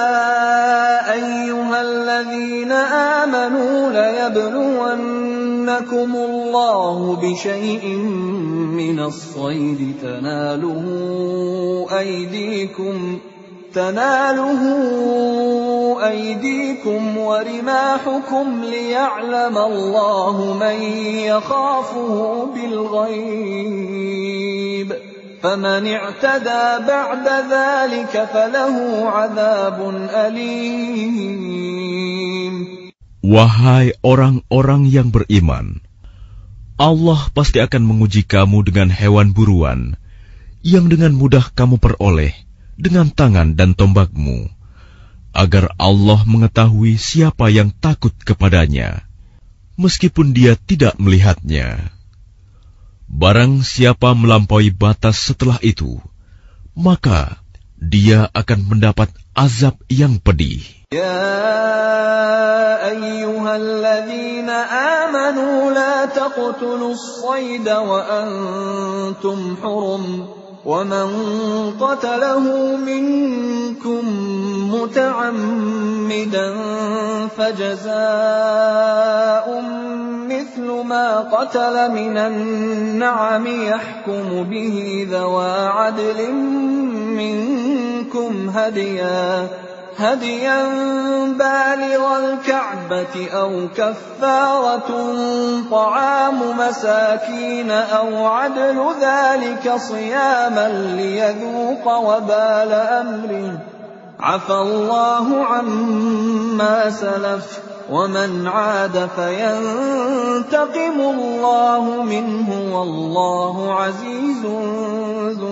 أيها الذين آمنوا ليبلونكم الله بشيء من الصيد تناله أيديكم تناله أيديكم ورماحكم ليعلم الله من يخافه بالغيب فمن اعتدى بعد ذلك فله عذاب أليم. Wahai orang-orang yang beriman, Allah pasti akan menguji kamu dengan hewan buruan yang dengan mudah kamu peroleh dengan tangan dan tombakmu, agar Allah mengetahui siapa yang takut kepadanya, meskipun dia tidak melihatnya. Barang siapa melampaui batas setelah itu, maka dia akan mendapat azab yang pedih. Ya ayyuhalladzina amanu la taqtulus sayda wa antum hurum wa man qatalahu minkum muta'ammidan fajaza'un مثل ما قتل من النعم يحكم به ذوى عدل منكم هديا هديا بالغ الكعبة أو كفارة طعام مساكين أو عدل ذلك صياما ليذوق وبال أمره عفى الله عما سلف ومن عاد فينتقم الله منه والله عزيز ذو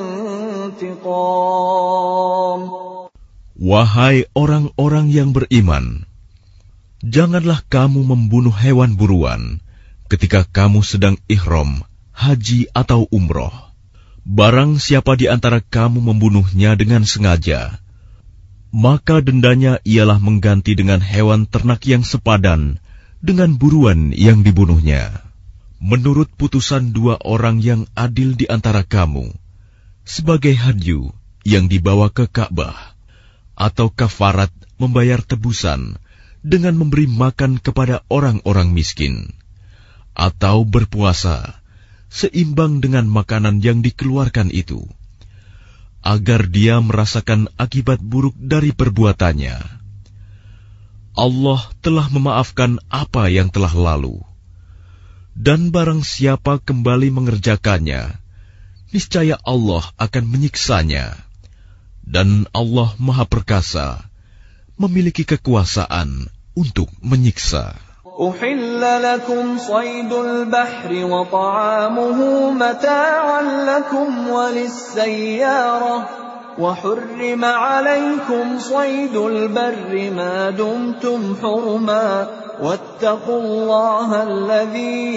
انتقام. Wahai orang-orang yang beriman, janganlah kamu membunuh hewan buruan ketika kamu sedang ihram, haji atau umroh. Barang siapa di antara kamu membunuhnya dengan sengaja, maka dendanya ialah mengganti dengan hewan ternak yang sepadan dengan buruan yang dibunuhnya. Menurut putusan dua orang yang adil di antara kamu, sebagai hadyu yang dibawa ke Ka'bah, atau kafarat membayar tebusan dengan memberi makan kepada orang-orang miskin, atau berpuasa seimbang dengan makanan yang dikeluarkan itu, agar dia merasakan akibat buruk dari perbuatannya. Allah telah memaafkan apa yang telah lalu. Dan barang siapa kembali mengerjakannya, niscaya Allah akan menyiksanya. Dan Allah Maha Perkasa, memiliki kekuasaan untuk menyiksa. أحل لكم صيد البحر وطعامه متاعا لكم وللسيارة وحرم عليكم صيد البر ما دمتم حرما واتقوا الله الذي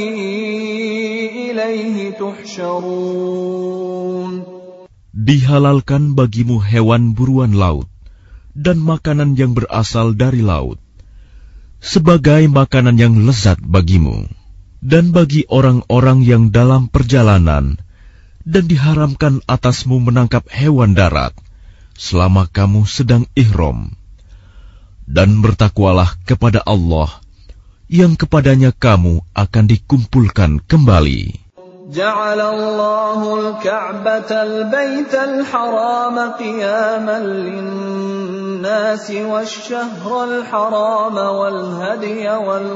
إليه تحشرون. Dihalalkan bagimu hewan buruan laut dan makanan yang berasal dari laut, sebagai makanan yang lezat bagimu, dan bagi orang-orang yang dalam perjalanan, dan diharamkan atasmu menangkap hewan darat selama kamu sedang ihram. Dan bertakwalah kepada Allah, yang kepadanya kamu akan dikumpulkan kembali. جعل الله الكعبة البيت الحرام قياما للناس والشهر الحرام والهدي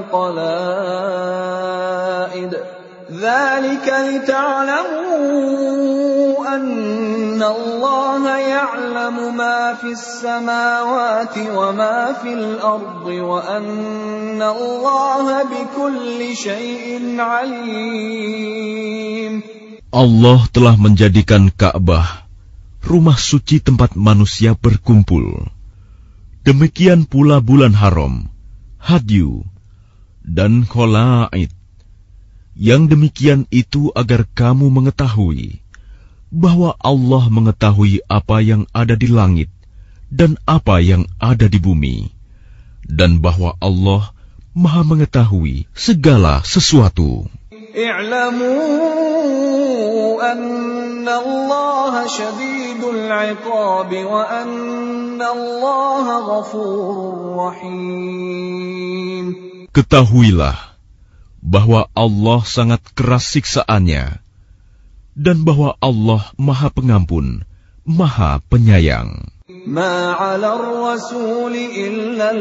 والقلائد ذلك لتعلموا أن الله يعلم ما في السماوات وما في الأرض وأن الله بكل شيء عليم. Allah telah menjadikan Ka'bah rumah suci tempat manusia berkumpul. Demikian pula bulan haram, hadyu, dan kholaid. Yang demikian itu agar kamu mengetahui bahwa Allah mengetahui apa yang ada di langit dan apa yang ada di bumi, dan bahwa Allah Maha mengetahui segala sesuatu. I'lamu anna Allah syadidul 'iqab wa anna Allah ghafurur rahim. Ketahuilah bahwa Allah sangat keras siksaannya, dan bahwa Allah Maha Pengampun, Maha Penyayang. Ma 'ala ar-rasul illa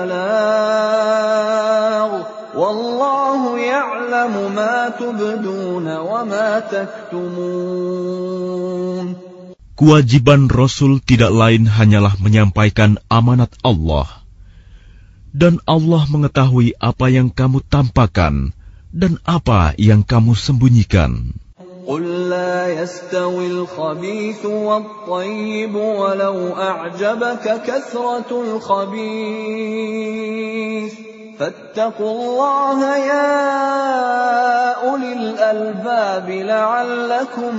al-balagh, wallahu ya'lamu ma tubduna wa ma taktumun. Kewajiban Rasul tidak lain hanyalah menyampaikan amanat Allah, dan Allah mengetahui apa yang kamu tampakkan dan apa yang kamu sembunyikan. قل لا يستوي الخبيث والطيب ولو أعجبك كثرة الخبيث فاتقوا الله يا أولي الألباب لعلكم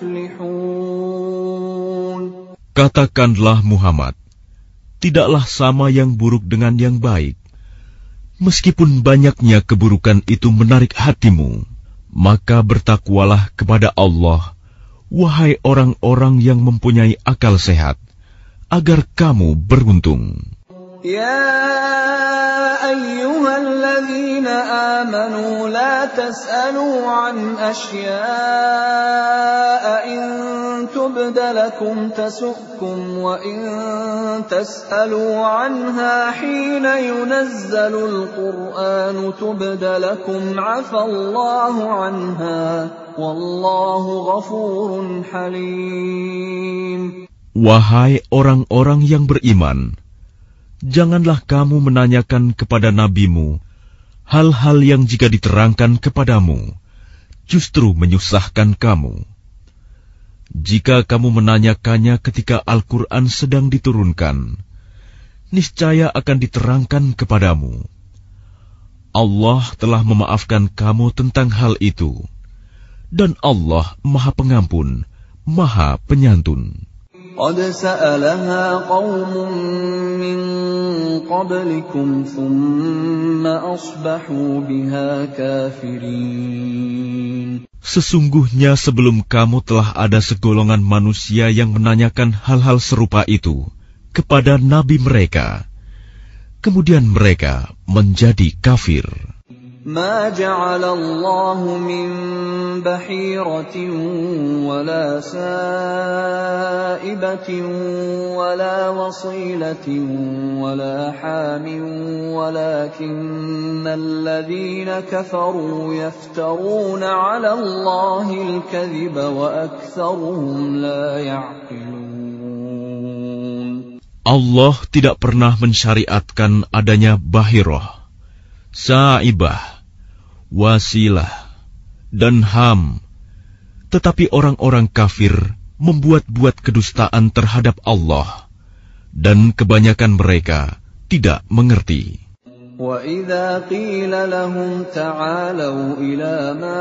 تفلحون. Katakanlah Muhammad, tidaklah sama yang buruk dengan yang baik. Meskipun banyaknya keburukan itu menarik hatimu, maka bertakwalah kepada Allah, wahai orang-orang yang mempunyai akal sehat, agar kamu beruntung. Ya ayyuhalladzina amanu la tas'alu an asya'a in tubda lakum tasukkum wa in tas'alu anha hina yunazzalul qur'anu tubda lakum 'afallahu anha wallahu ghafurun halim. Wahai orang-orang yang beriman, janganlah kamu menanyakan kepada nabimu hal-hal yang jika diterangkan kepadamu justru menyusahkan kamu. Jika kamu menanyakannya ketika Al-Quran sedang diturunkan, niscaya akan diterangkan kepadamu. Allah telah memaafkan kamu tentang hal itu, dan Allah Maha Pengampun, Maha Penyantun. قد سألها قوم من قبلكم ثم أصبحوا بها كافرين. Sesungguhnya sebelum kamu telah ada segolongan manusia yang menanyakan hal-hal serupa itu kepada nabi mereka, kemudian mereka menjadi kafir. ما جعل الله من بحيرة ولا سائبة ولا وصيلة ولا حام ولكن الذين كفروا يفترون على الله الكذب وأكثرهم لا يعقلون. Allah tidak pernah mensyariatkan adanya bahirah, sa'ibah, wasilah, dan ham, tetapi orang-orang kafir membuat-buat kedustaan terhadap Allah, dan kebanyakan mereka tidak mengerti. وَإِذَا قِيلَ لَهُمْ تَعَالَوْا إِلَى مَا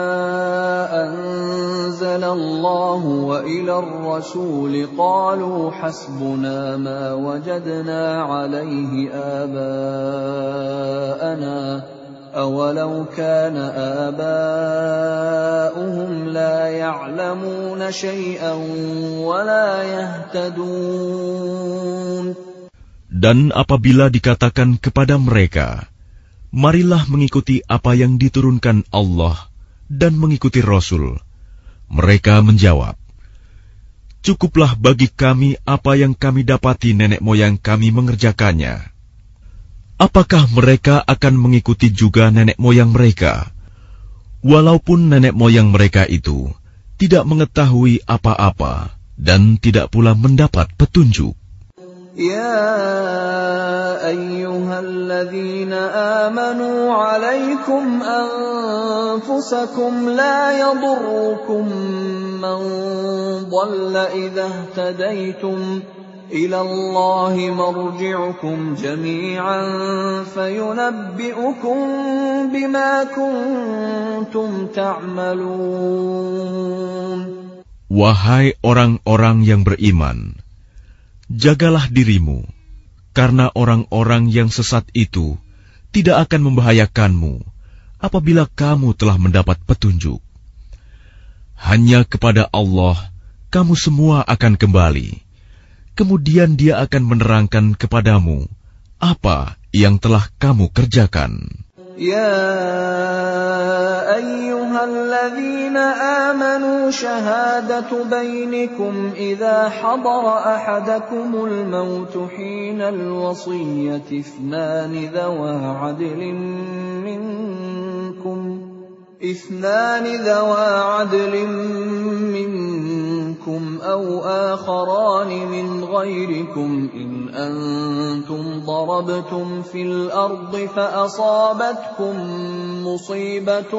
أَنزَلَ اللَّهُ وَإِلَى الرَّسُولِ قَالُوا حَسْبُنَا مَا وَجَدْنَا عَلَيْهِ آبَاءَنَا أَوَلَوْ كَانَ آبَاؤُهُمْ لَا يَعْلَمُونَ شَيْئًا وَلَا يَهْتَدُونَ. Dan apabila dikatakan kepada mereka, marilah mengikuti apa yang diturunkan Allah dan mengikuti Rasul, mereka menjawab, cukuplah bagi kami apa yang kami dapati nenek moyang kami mengerjakannya. Apakah mereka akan mengikuti juga nenek moyang mereka, walaupun nenek moyang mereka itu tidak mengetahui apa-apa dan tidak pula mendapat petunjuk? يا أيها الذين آمنوا عليكم أنفسكم لا يضركم من ضل إذا اهتديتم إلى الله مرجعكم جميعا فينبئكم بما كنتم تعملون. Wahai orang-orang yang beriman, jagalah dirimu, karena orang-orang yang sesat itu tidak akan membahayakanmu apabila kamu telah mendapat petunjuk. Hanya kepada Allah kamu semua akan kembali, kemudian Dia akan menerangkan kepadamu apa yang telah kamu kerjakan. يا أيها الذين آمنوا شهادة بينكم إذا حضر أحدكم الموت حين الوصية اثنان ذوى عدل منكم اثنان ذوى عدل منكم أو آخران من غيركم إن أنتم ضربتم في الأرض فأصابتكم مصيبة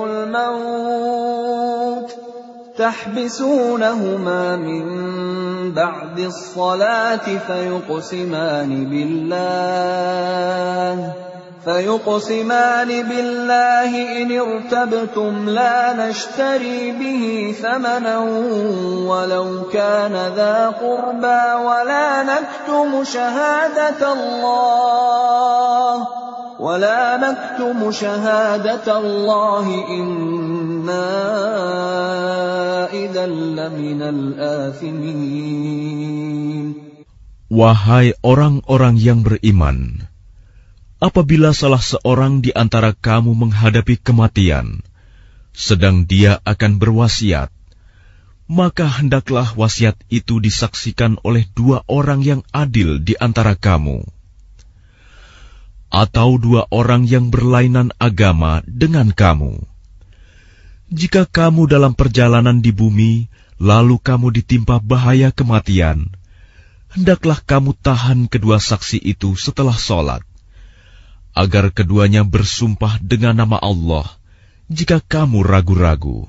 الموت تحبسونهما من بعد الصلاة فيقسمان بالله فيقسمان بالله إن ارتبتم لا نشتري به ثمنا ولو كان ذا قربى ولا نكتم شهادة الله ولا نكتم شهادة الله إنا إذا لمن الآثمين. Wahai orang-orang yang beriman, apabila salah seorang di antara kamu menghadapi kematian, sedang dia akan berwasiat, maka hendaklah wasiat itu disaksikan oleh dua orang yang adil di antara kamu, atau dua orang yang berlainan agama dengan kamu. Jika kamu dalam perjalanan di bumi, lalu kamu ditimpa bahaya kematian, hendaklah kamu tahan kedua saksi itu setelah sholat, agar keduanya bersumpah dengan nama Allah jika kamu ragu-ragu.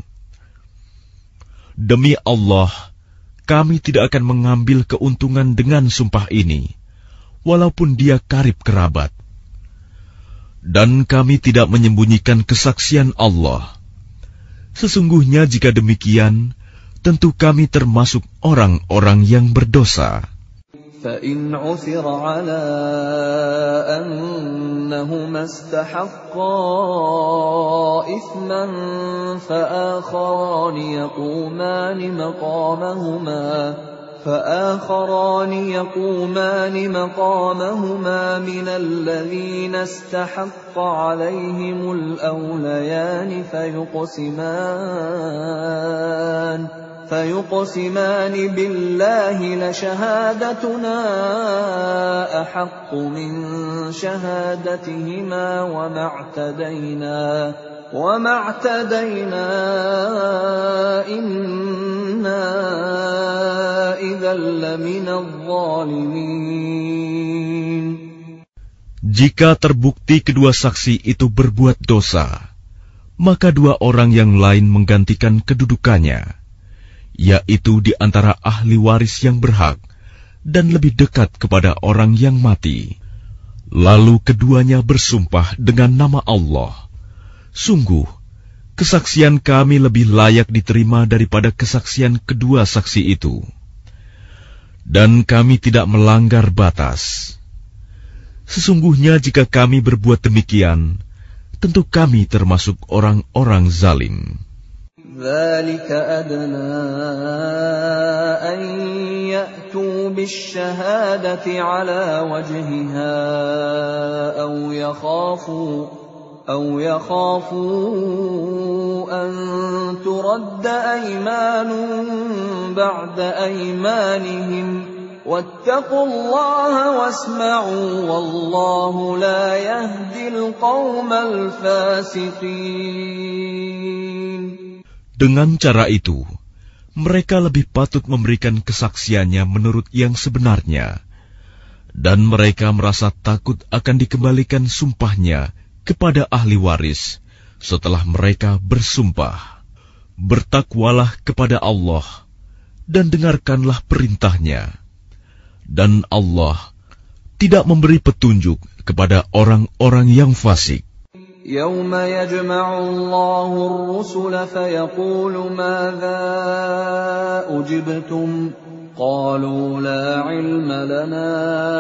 Demi Allah, kami tidak akan mengambil keuntungan dengan sumpah ini, walaupun dia karib kerabat. Dan kami tidak menyembunyikan kesaksian Allah. Sesungguhnya jika demikian, tentu kami termasuk orang-orang yang berdosa. فَإِنْ عُثِرَ عَلَىٰ أَنَّهُمَا اسْتَحَقَّا إِثْمًا فَآخَرَانِ يَقُومَانِ مَقَامَهُمَا فآخران يقومان مقامهما من الذين استحق عليهم الأوليان فيقسمان فيقسمان بالله لشهادتنا أحق من شهادتهما وما اعتدينا وما اعتدينا إنا إذا لمن الظالمين. Jika terbukti kedua saksi itu berbuat dosa, maka dua orang yang lain menggantikan kedudukannya, yaitu di antara ahli waris yang berhak dan lebih dekat kepada orang yang mati. Lalu keduanya bersumpah dengan nama Allah, sungguh, kesaksian kami lebih layak diterima daripada kesaksian kedua saksi itu. Dan kami tidak melanggar batas. Sesungguhnya jika kami berbuat demikian, tentu kami termasuk orang-orang zalim. ذَلِكَ أَدْنَىٰ أَن يَأْتُوا بِالشَّهَادَةِ عَلَىٰ وَجْهِهَا أَوْ يَخَافُوا أَوْ يَخَافُوا أَن تُرَدَّ أَيْمَانٌ بَعْدَ أَيْمَانِهِمْ وَاتَّقُوا اللَّهَ وَاسْمَعُوا وَاللَّهُ لَا يَهْدِي الْقَوْمَ الْفَاسِقِينَ. Dengan cara itu, mereka lebih patut memberikan kesaksiannya menurut yang sebenarnya, dan mereka merasa takut akan dikembalikan sumpahnya kepada ahli waris setelah mereka bersumpah. Bertakwalah kepada Allah dan dengarkanlah perintahnya, dan Allah tidak memberi petunjuk kepada orang-orang yang fasik. يَوْمَ يَجْمَعُ اللَّهُ الرُّسُلَ فَيَقُولُ مَاذَا أُجِبْتُمْ قَالُوا لَا عِلْمَ لَنَا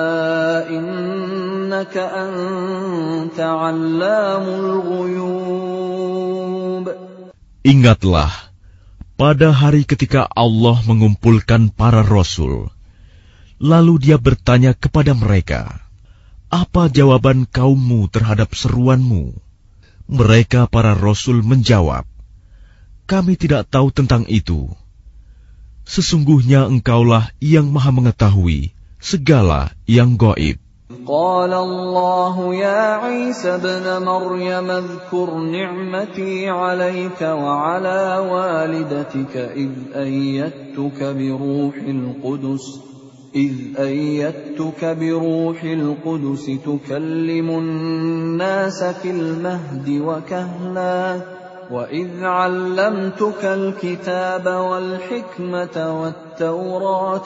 إِنَّكَ أَنْتَ عَلَّامُ الْغُيُوبِ. Ingatlah, pada hari ketika Allah mengumpulkan para rasul, lalu Dia bertanya kepada mereka, apa jawaban kaummu terhadap seruanmu? Mereka para rasul menjawab, kami tidak tahu tentang itu. Sesungguhnya engkaulah yang maha mengetahui segala yang gaib. قال الله يا عيسى ابن مريم اذكر نعمتي عليك وعلى والدتك إذ أيدتك بروح القدس إذ أيدتك بروح القدس تكلم الناس في المهد وكهلا وإذ علمتك الكتاب والحكمة والتوراة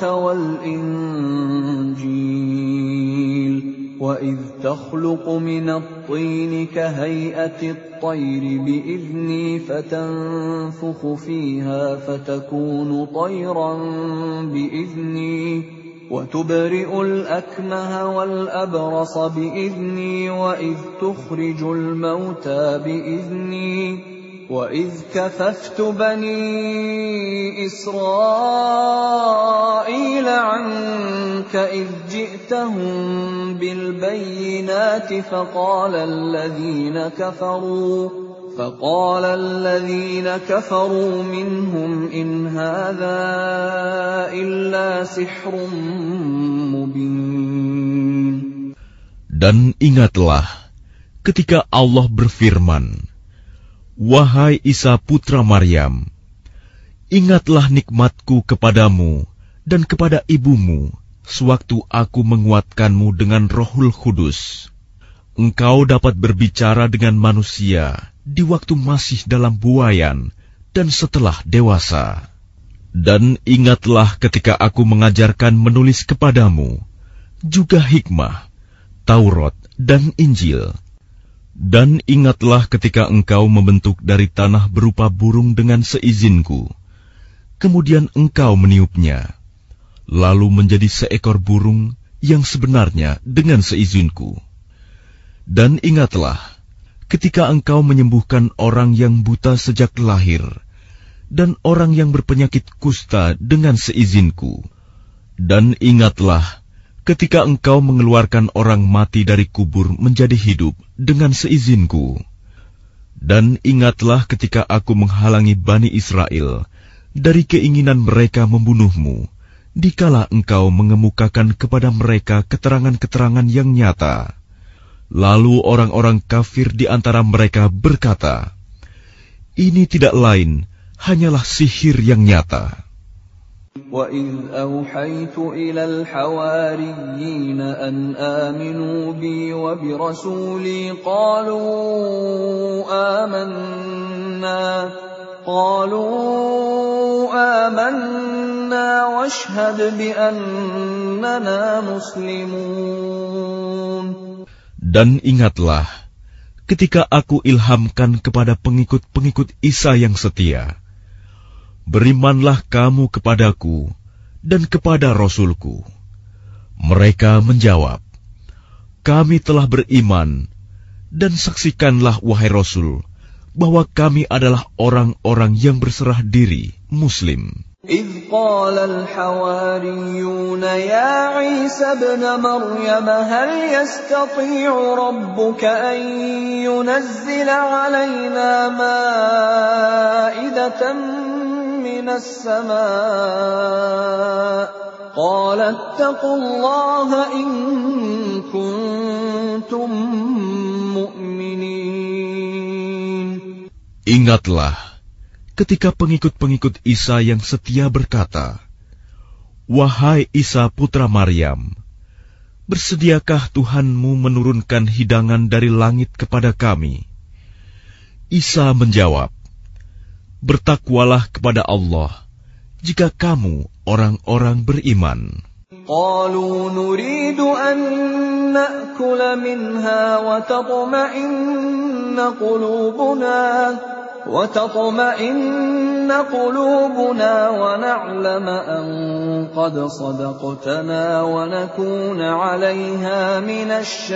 والإنجيل وإذ تخلق من الطين كهيئة الطير بإذني فتنفخ فيها فتكون طيرا بإذني وتبرئ الأكمه والأبرص بإذني وإذ تخرج الموتى بإذني وَإِذْ كَفَفْتُ بَنِي إِسْرَائِيلَ عَنكَ إِذْ جِئْتَهُم بِالْبَيِّنَاتِ فَقَالَ الَّذِينَ كَفَرُوا فَقَالَ الَّذِينَ كَفَرُوا مِنْهُمْ إِنْ هَذَا إِلَّا سِحْرٌ مُبِينٌ. Dan ingatlah ketika Allah berfirman, wahai Isa putra Maryam, ingatlah nikmatku kepadamu dan kepada ibumu sewaktu aku menguatkanmu dengan Rohul Kudus. Engkau dapat berbicara dengan manusia di waktu masih dalam buayan dan setelah dewasa. Dan ingatlah ketika aku mengajarkan menulis kepadamu, juga hikmah, Taurat dan Injil. Dan ingatlah ketika engkau membentuk dari tanah berupa burung dengan seizinku, kemudian engkau meniupnya, lalu menjadi seekor burung yang sebenarnya dengan seizinku. Dan ingatlah ketika engkau menyembuhkan orang yang buta sejak lahir, dan orang yang berpenyakit kusta dengan seizinku. Dan ingatlah ketika engkau mengeluarkan orang mati dari kubur menjadi hidup dengan seizinku. Dan ingatlah ketika aku menghalangi Bani Israel dari keinginan mereka membunuhmu, dikala engkau mengemukakan kepada mereka keterangan-keterangan yang nyata. Lalu orang-orang kafir di antara mereka berkata, ini tidak lain, hanyalah sihir yang nyata. وَإِذْ أَوْحَيْتُ إِلَى الْحَوَارِيِّينَ أَنْ آمِنُوا بِي وَبِرَسُولِي قَالُوا آمَنَّا قَالُوا آمَنَّا واشهد بأننا مسلمون. Dan ingatlah ketika aku ilhamkan kepada pengikut-pengikut Isa yang setia, berimanlah kamu kepadaku dan kepada Rasulku. Mereka menjawab, kami telah beriman, dan saksikanlah wahai Rasul, bahwa kami adalah orang-orang yang berserah diri, Muslim. إذ قال الحواريون يا عيسى ابن مريم هل يستطيع ربك أن ينزل علينا مائدة من السماء قال اتقوا الله إن كنتم مؤمنين. Ingatlah ketika pengikut-pengikut Isa yang setia berkata, wahai Isa putra Maryam, bersediakah Tuhanmu menurunkan hidangan dari langit kepada kami? Isa menjawab, bertakwalah kepada Allah jika kamu orang-orang beriman. قالوا نريد أن نأكل منها وتطمئن قلوبنا وتطمئن قلوبنا ونعلم أن قد صدقتنا ونكون عليها من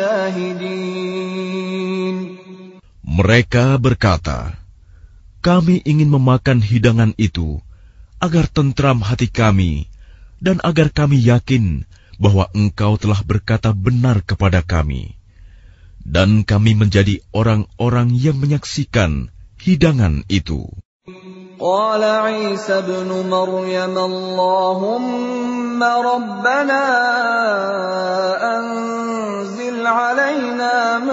الشاهدين. Mereka berkata, kami ingin memakan hidangan itu agar tentram hati kami dan agar kami yakin bahwa engkau telah berkata benar kepada kami, dan kami menjadi orang-orang yang menyaksikan hidangan itu. Qala Isa ibn Maryam Allahumma rabbana anzil alaina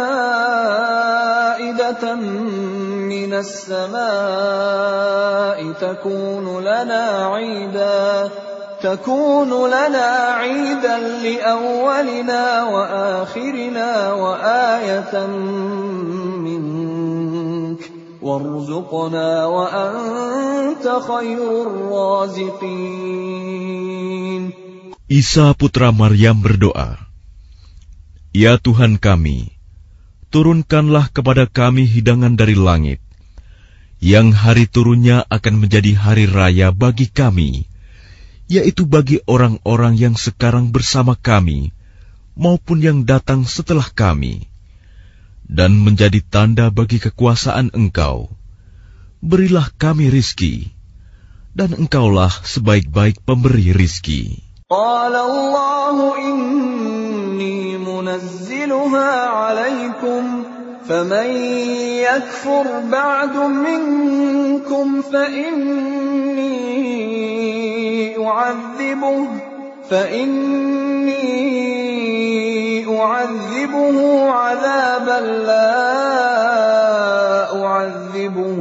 ma'idatan minas samaa'i takunu lana 'iidan takunu lana 'iidan li awwalina wa akhirina wa ayatan warzuqna wa anta khairur raziqin. Isa putra Maryam berdoa, ya Tuhan kami, turunkanlah kepada kami hidangan dari langit, yang hari turunnya akan menjadi hari raya bagi kami, yaitu bagi orang-orang yang sekarang bersama kami, maupun yang datang setelah kami, dan menjadi tanda bagi kekuasaan Engkau. Berilah kami rizki, dan Engkaulah sebaik-baik pemberi rizki. Qala Allahu inni munazziluha alaikum, faman yakfur ba'du minkum fa inni u'adzibuh fa inni أعذبه عذابا لا أعذبه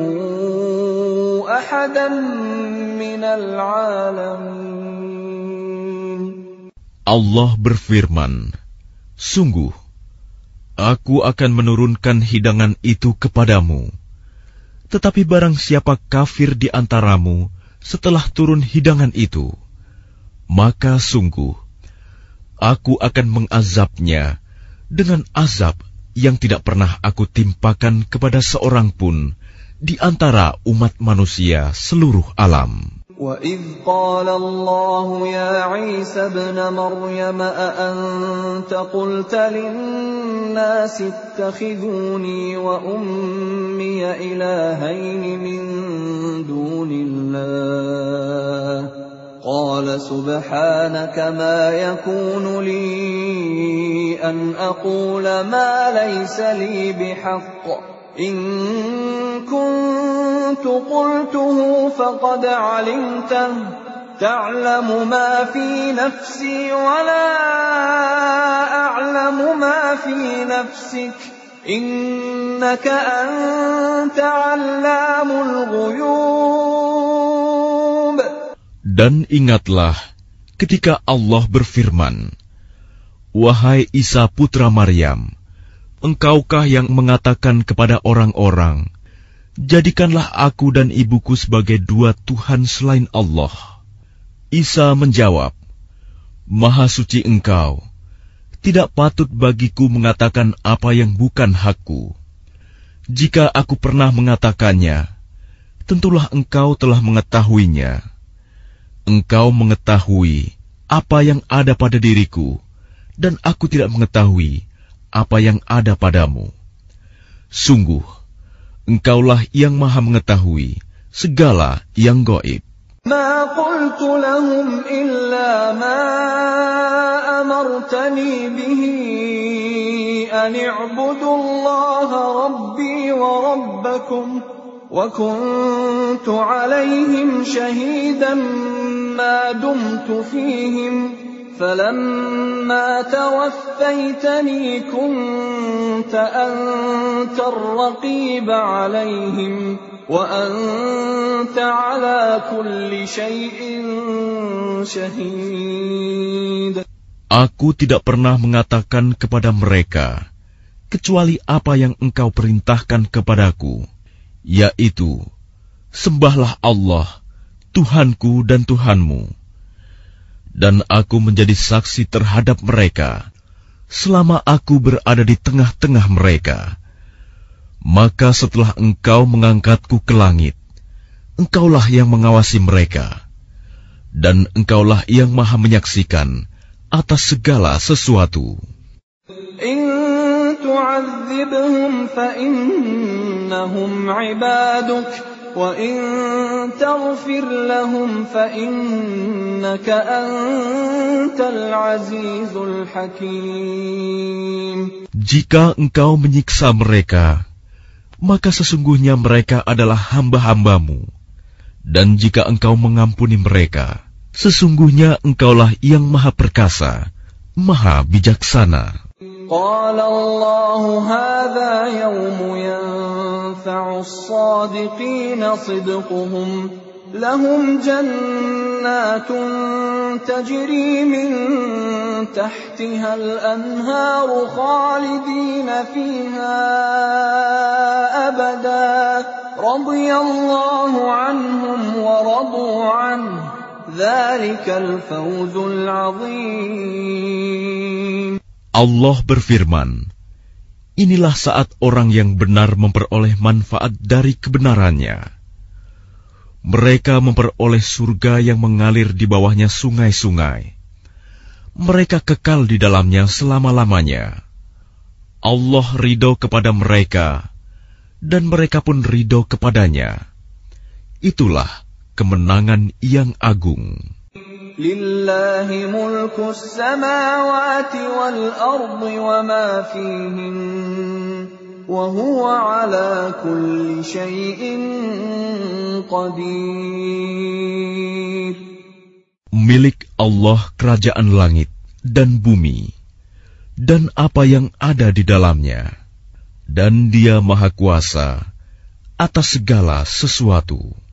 أحدا من العالمين. Allah berfirman, sungguh, aku akan menurunkan hidangan itu kepadamu. Tetapi barang siapa kafir di antaramu setelah turun hidangan itu, maka sungguh, aku akan mengazabnya dengan azab yang tidak pernah aku timpakan kepada seorang pun di antara umat manusia seluruh alam. وَإِذْ قَالَ اللَّهُ يَا عِيسَى ابْنَ مَرْيَمَ أَأَنْتَ قُلْتَ لِلنَّاسِ اتَّخِذُونِي وَأُمِّيَ إِلَٰهَيْنِ مِن دُونِ اللَّهِ قال سبحانك ما يكون لي أن أقول ما ليس لي بحق إن كنت قلته فقد علمته تعلم ما في نفسي ولا أعلم ما في نفسك إنك أنت علام الغيوب. Dan ingatlah ketika Allah berfirman, wahai Isa putra Maryam, engkaukah yang mengatakan kepada orang-orang, jadikanlah aku dan ibuku sebagai dua Tuhan selain Allah. Isa menjawab, Maha suci Engkau, tidak patut bagiku mengatakan apa yang bukan hakku. Jika aku pernah mengatakannya, tentulah Engkau telah mengetahuinya. Engkau mengetahui apa yang ada pada diriku, dan aku tidak mengetahui apa yang ada padamu. Sungguh, Engkaulah yang Maha mengetahui segala yang gaib. ما قلت لهم إلا ما أمرتني به أن اعبدوا الله ربي وربكم وكنت عليهم شهيدا ما دمت فيهم فلما توفيتني كنت أنت الرقيب عليهم وأنت على كل شيء شهيد. Aku tidak pernah mengatakan kepada mereka kecuali apa yang Engkau perintahkan kepadaku, yaitu sembahlah Allah, Tuhanku dan Tuhanmu. Dan aku menjadi saksi terhadap mereka selama aku berada di tengah-tengah mereka. Maka setelah Engkau mengangkatku ke langit, Engkaulah yang mengawasi mereka, dan Engkaulah yang Maha menyaksikan atas segala sesuatu. In tu'adzibhum fa innahum 'ibaduk wa in taghfir lahum fa innaka antal 'azizul hakim. Jika Engkau menyiksa mereka, maka sesungguhnya mereka adalah hamba-hambamu. Dan jika Engkau mengampuni mereka, sesungguhnya Engkaulah yang Maha Perkasa, Maha Bijaksana. قال الله هذا يوم ينفع الصادقين صدقهم لهم جنات تجري من تحتها الأنهار خالدين فيها أبدا رضي الله عنهم ورضوا عنه ذلك الفوز العظيم. Allah berfirman, inilah saat orang yang benar memperoleh manfaat dari kebenarannya. Mereka memperoleh surga yang mengalir di bawahnya sungai-sungai. Mereka kekal di dalamnya selama-lamanya. Allah ridho kepada mereka, dan mereka pun ridho kepadanya. Itulah kemenangan yang agung. Lillahi mulkus samawati wal ardi wa ma fihin wa huwa ala kulli syai'in qadir. Milik Allah kerajaan langit dan bumi dan apa yang ada di dalamnya, dan Dia Maha Kuasa atas segala sesuatu.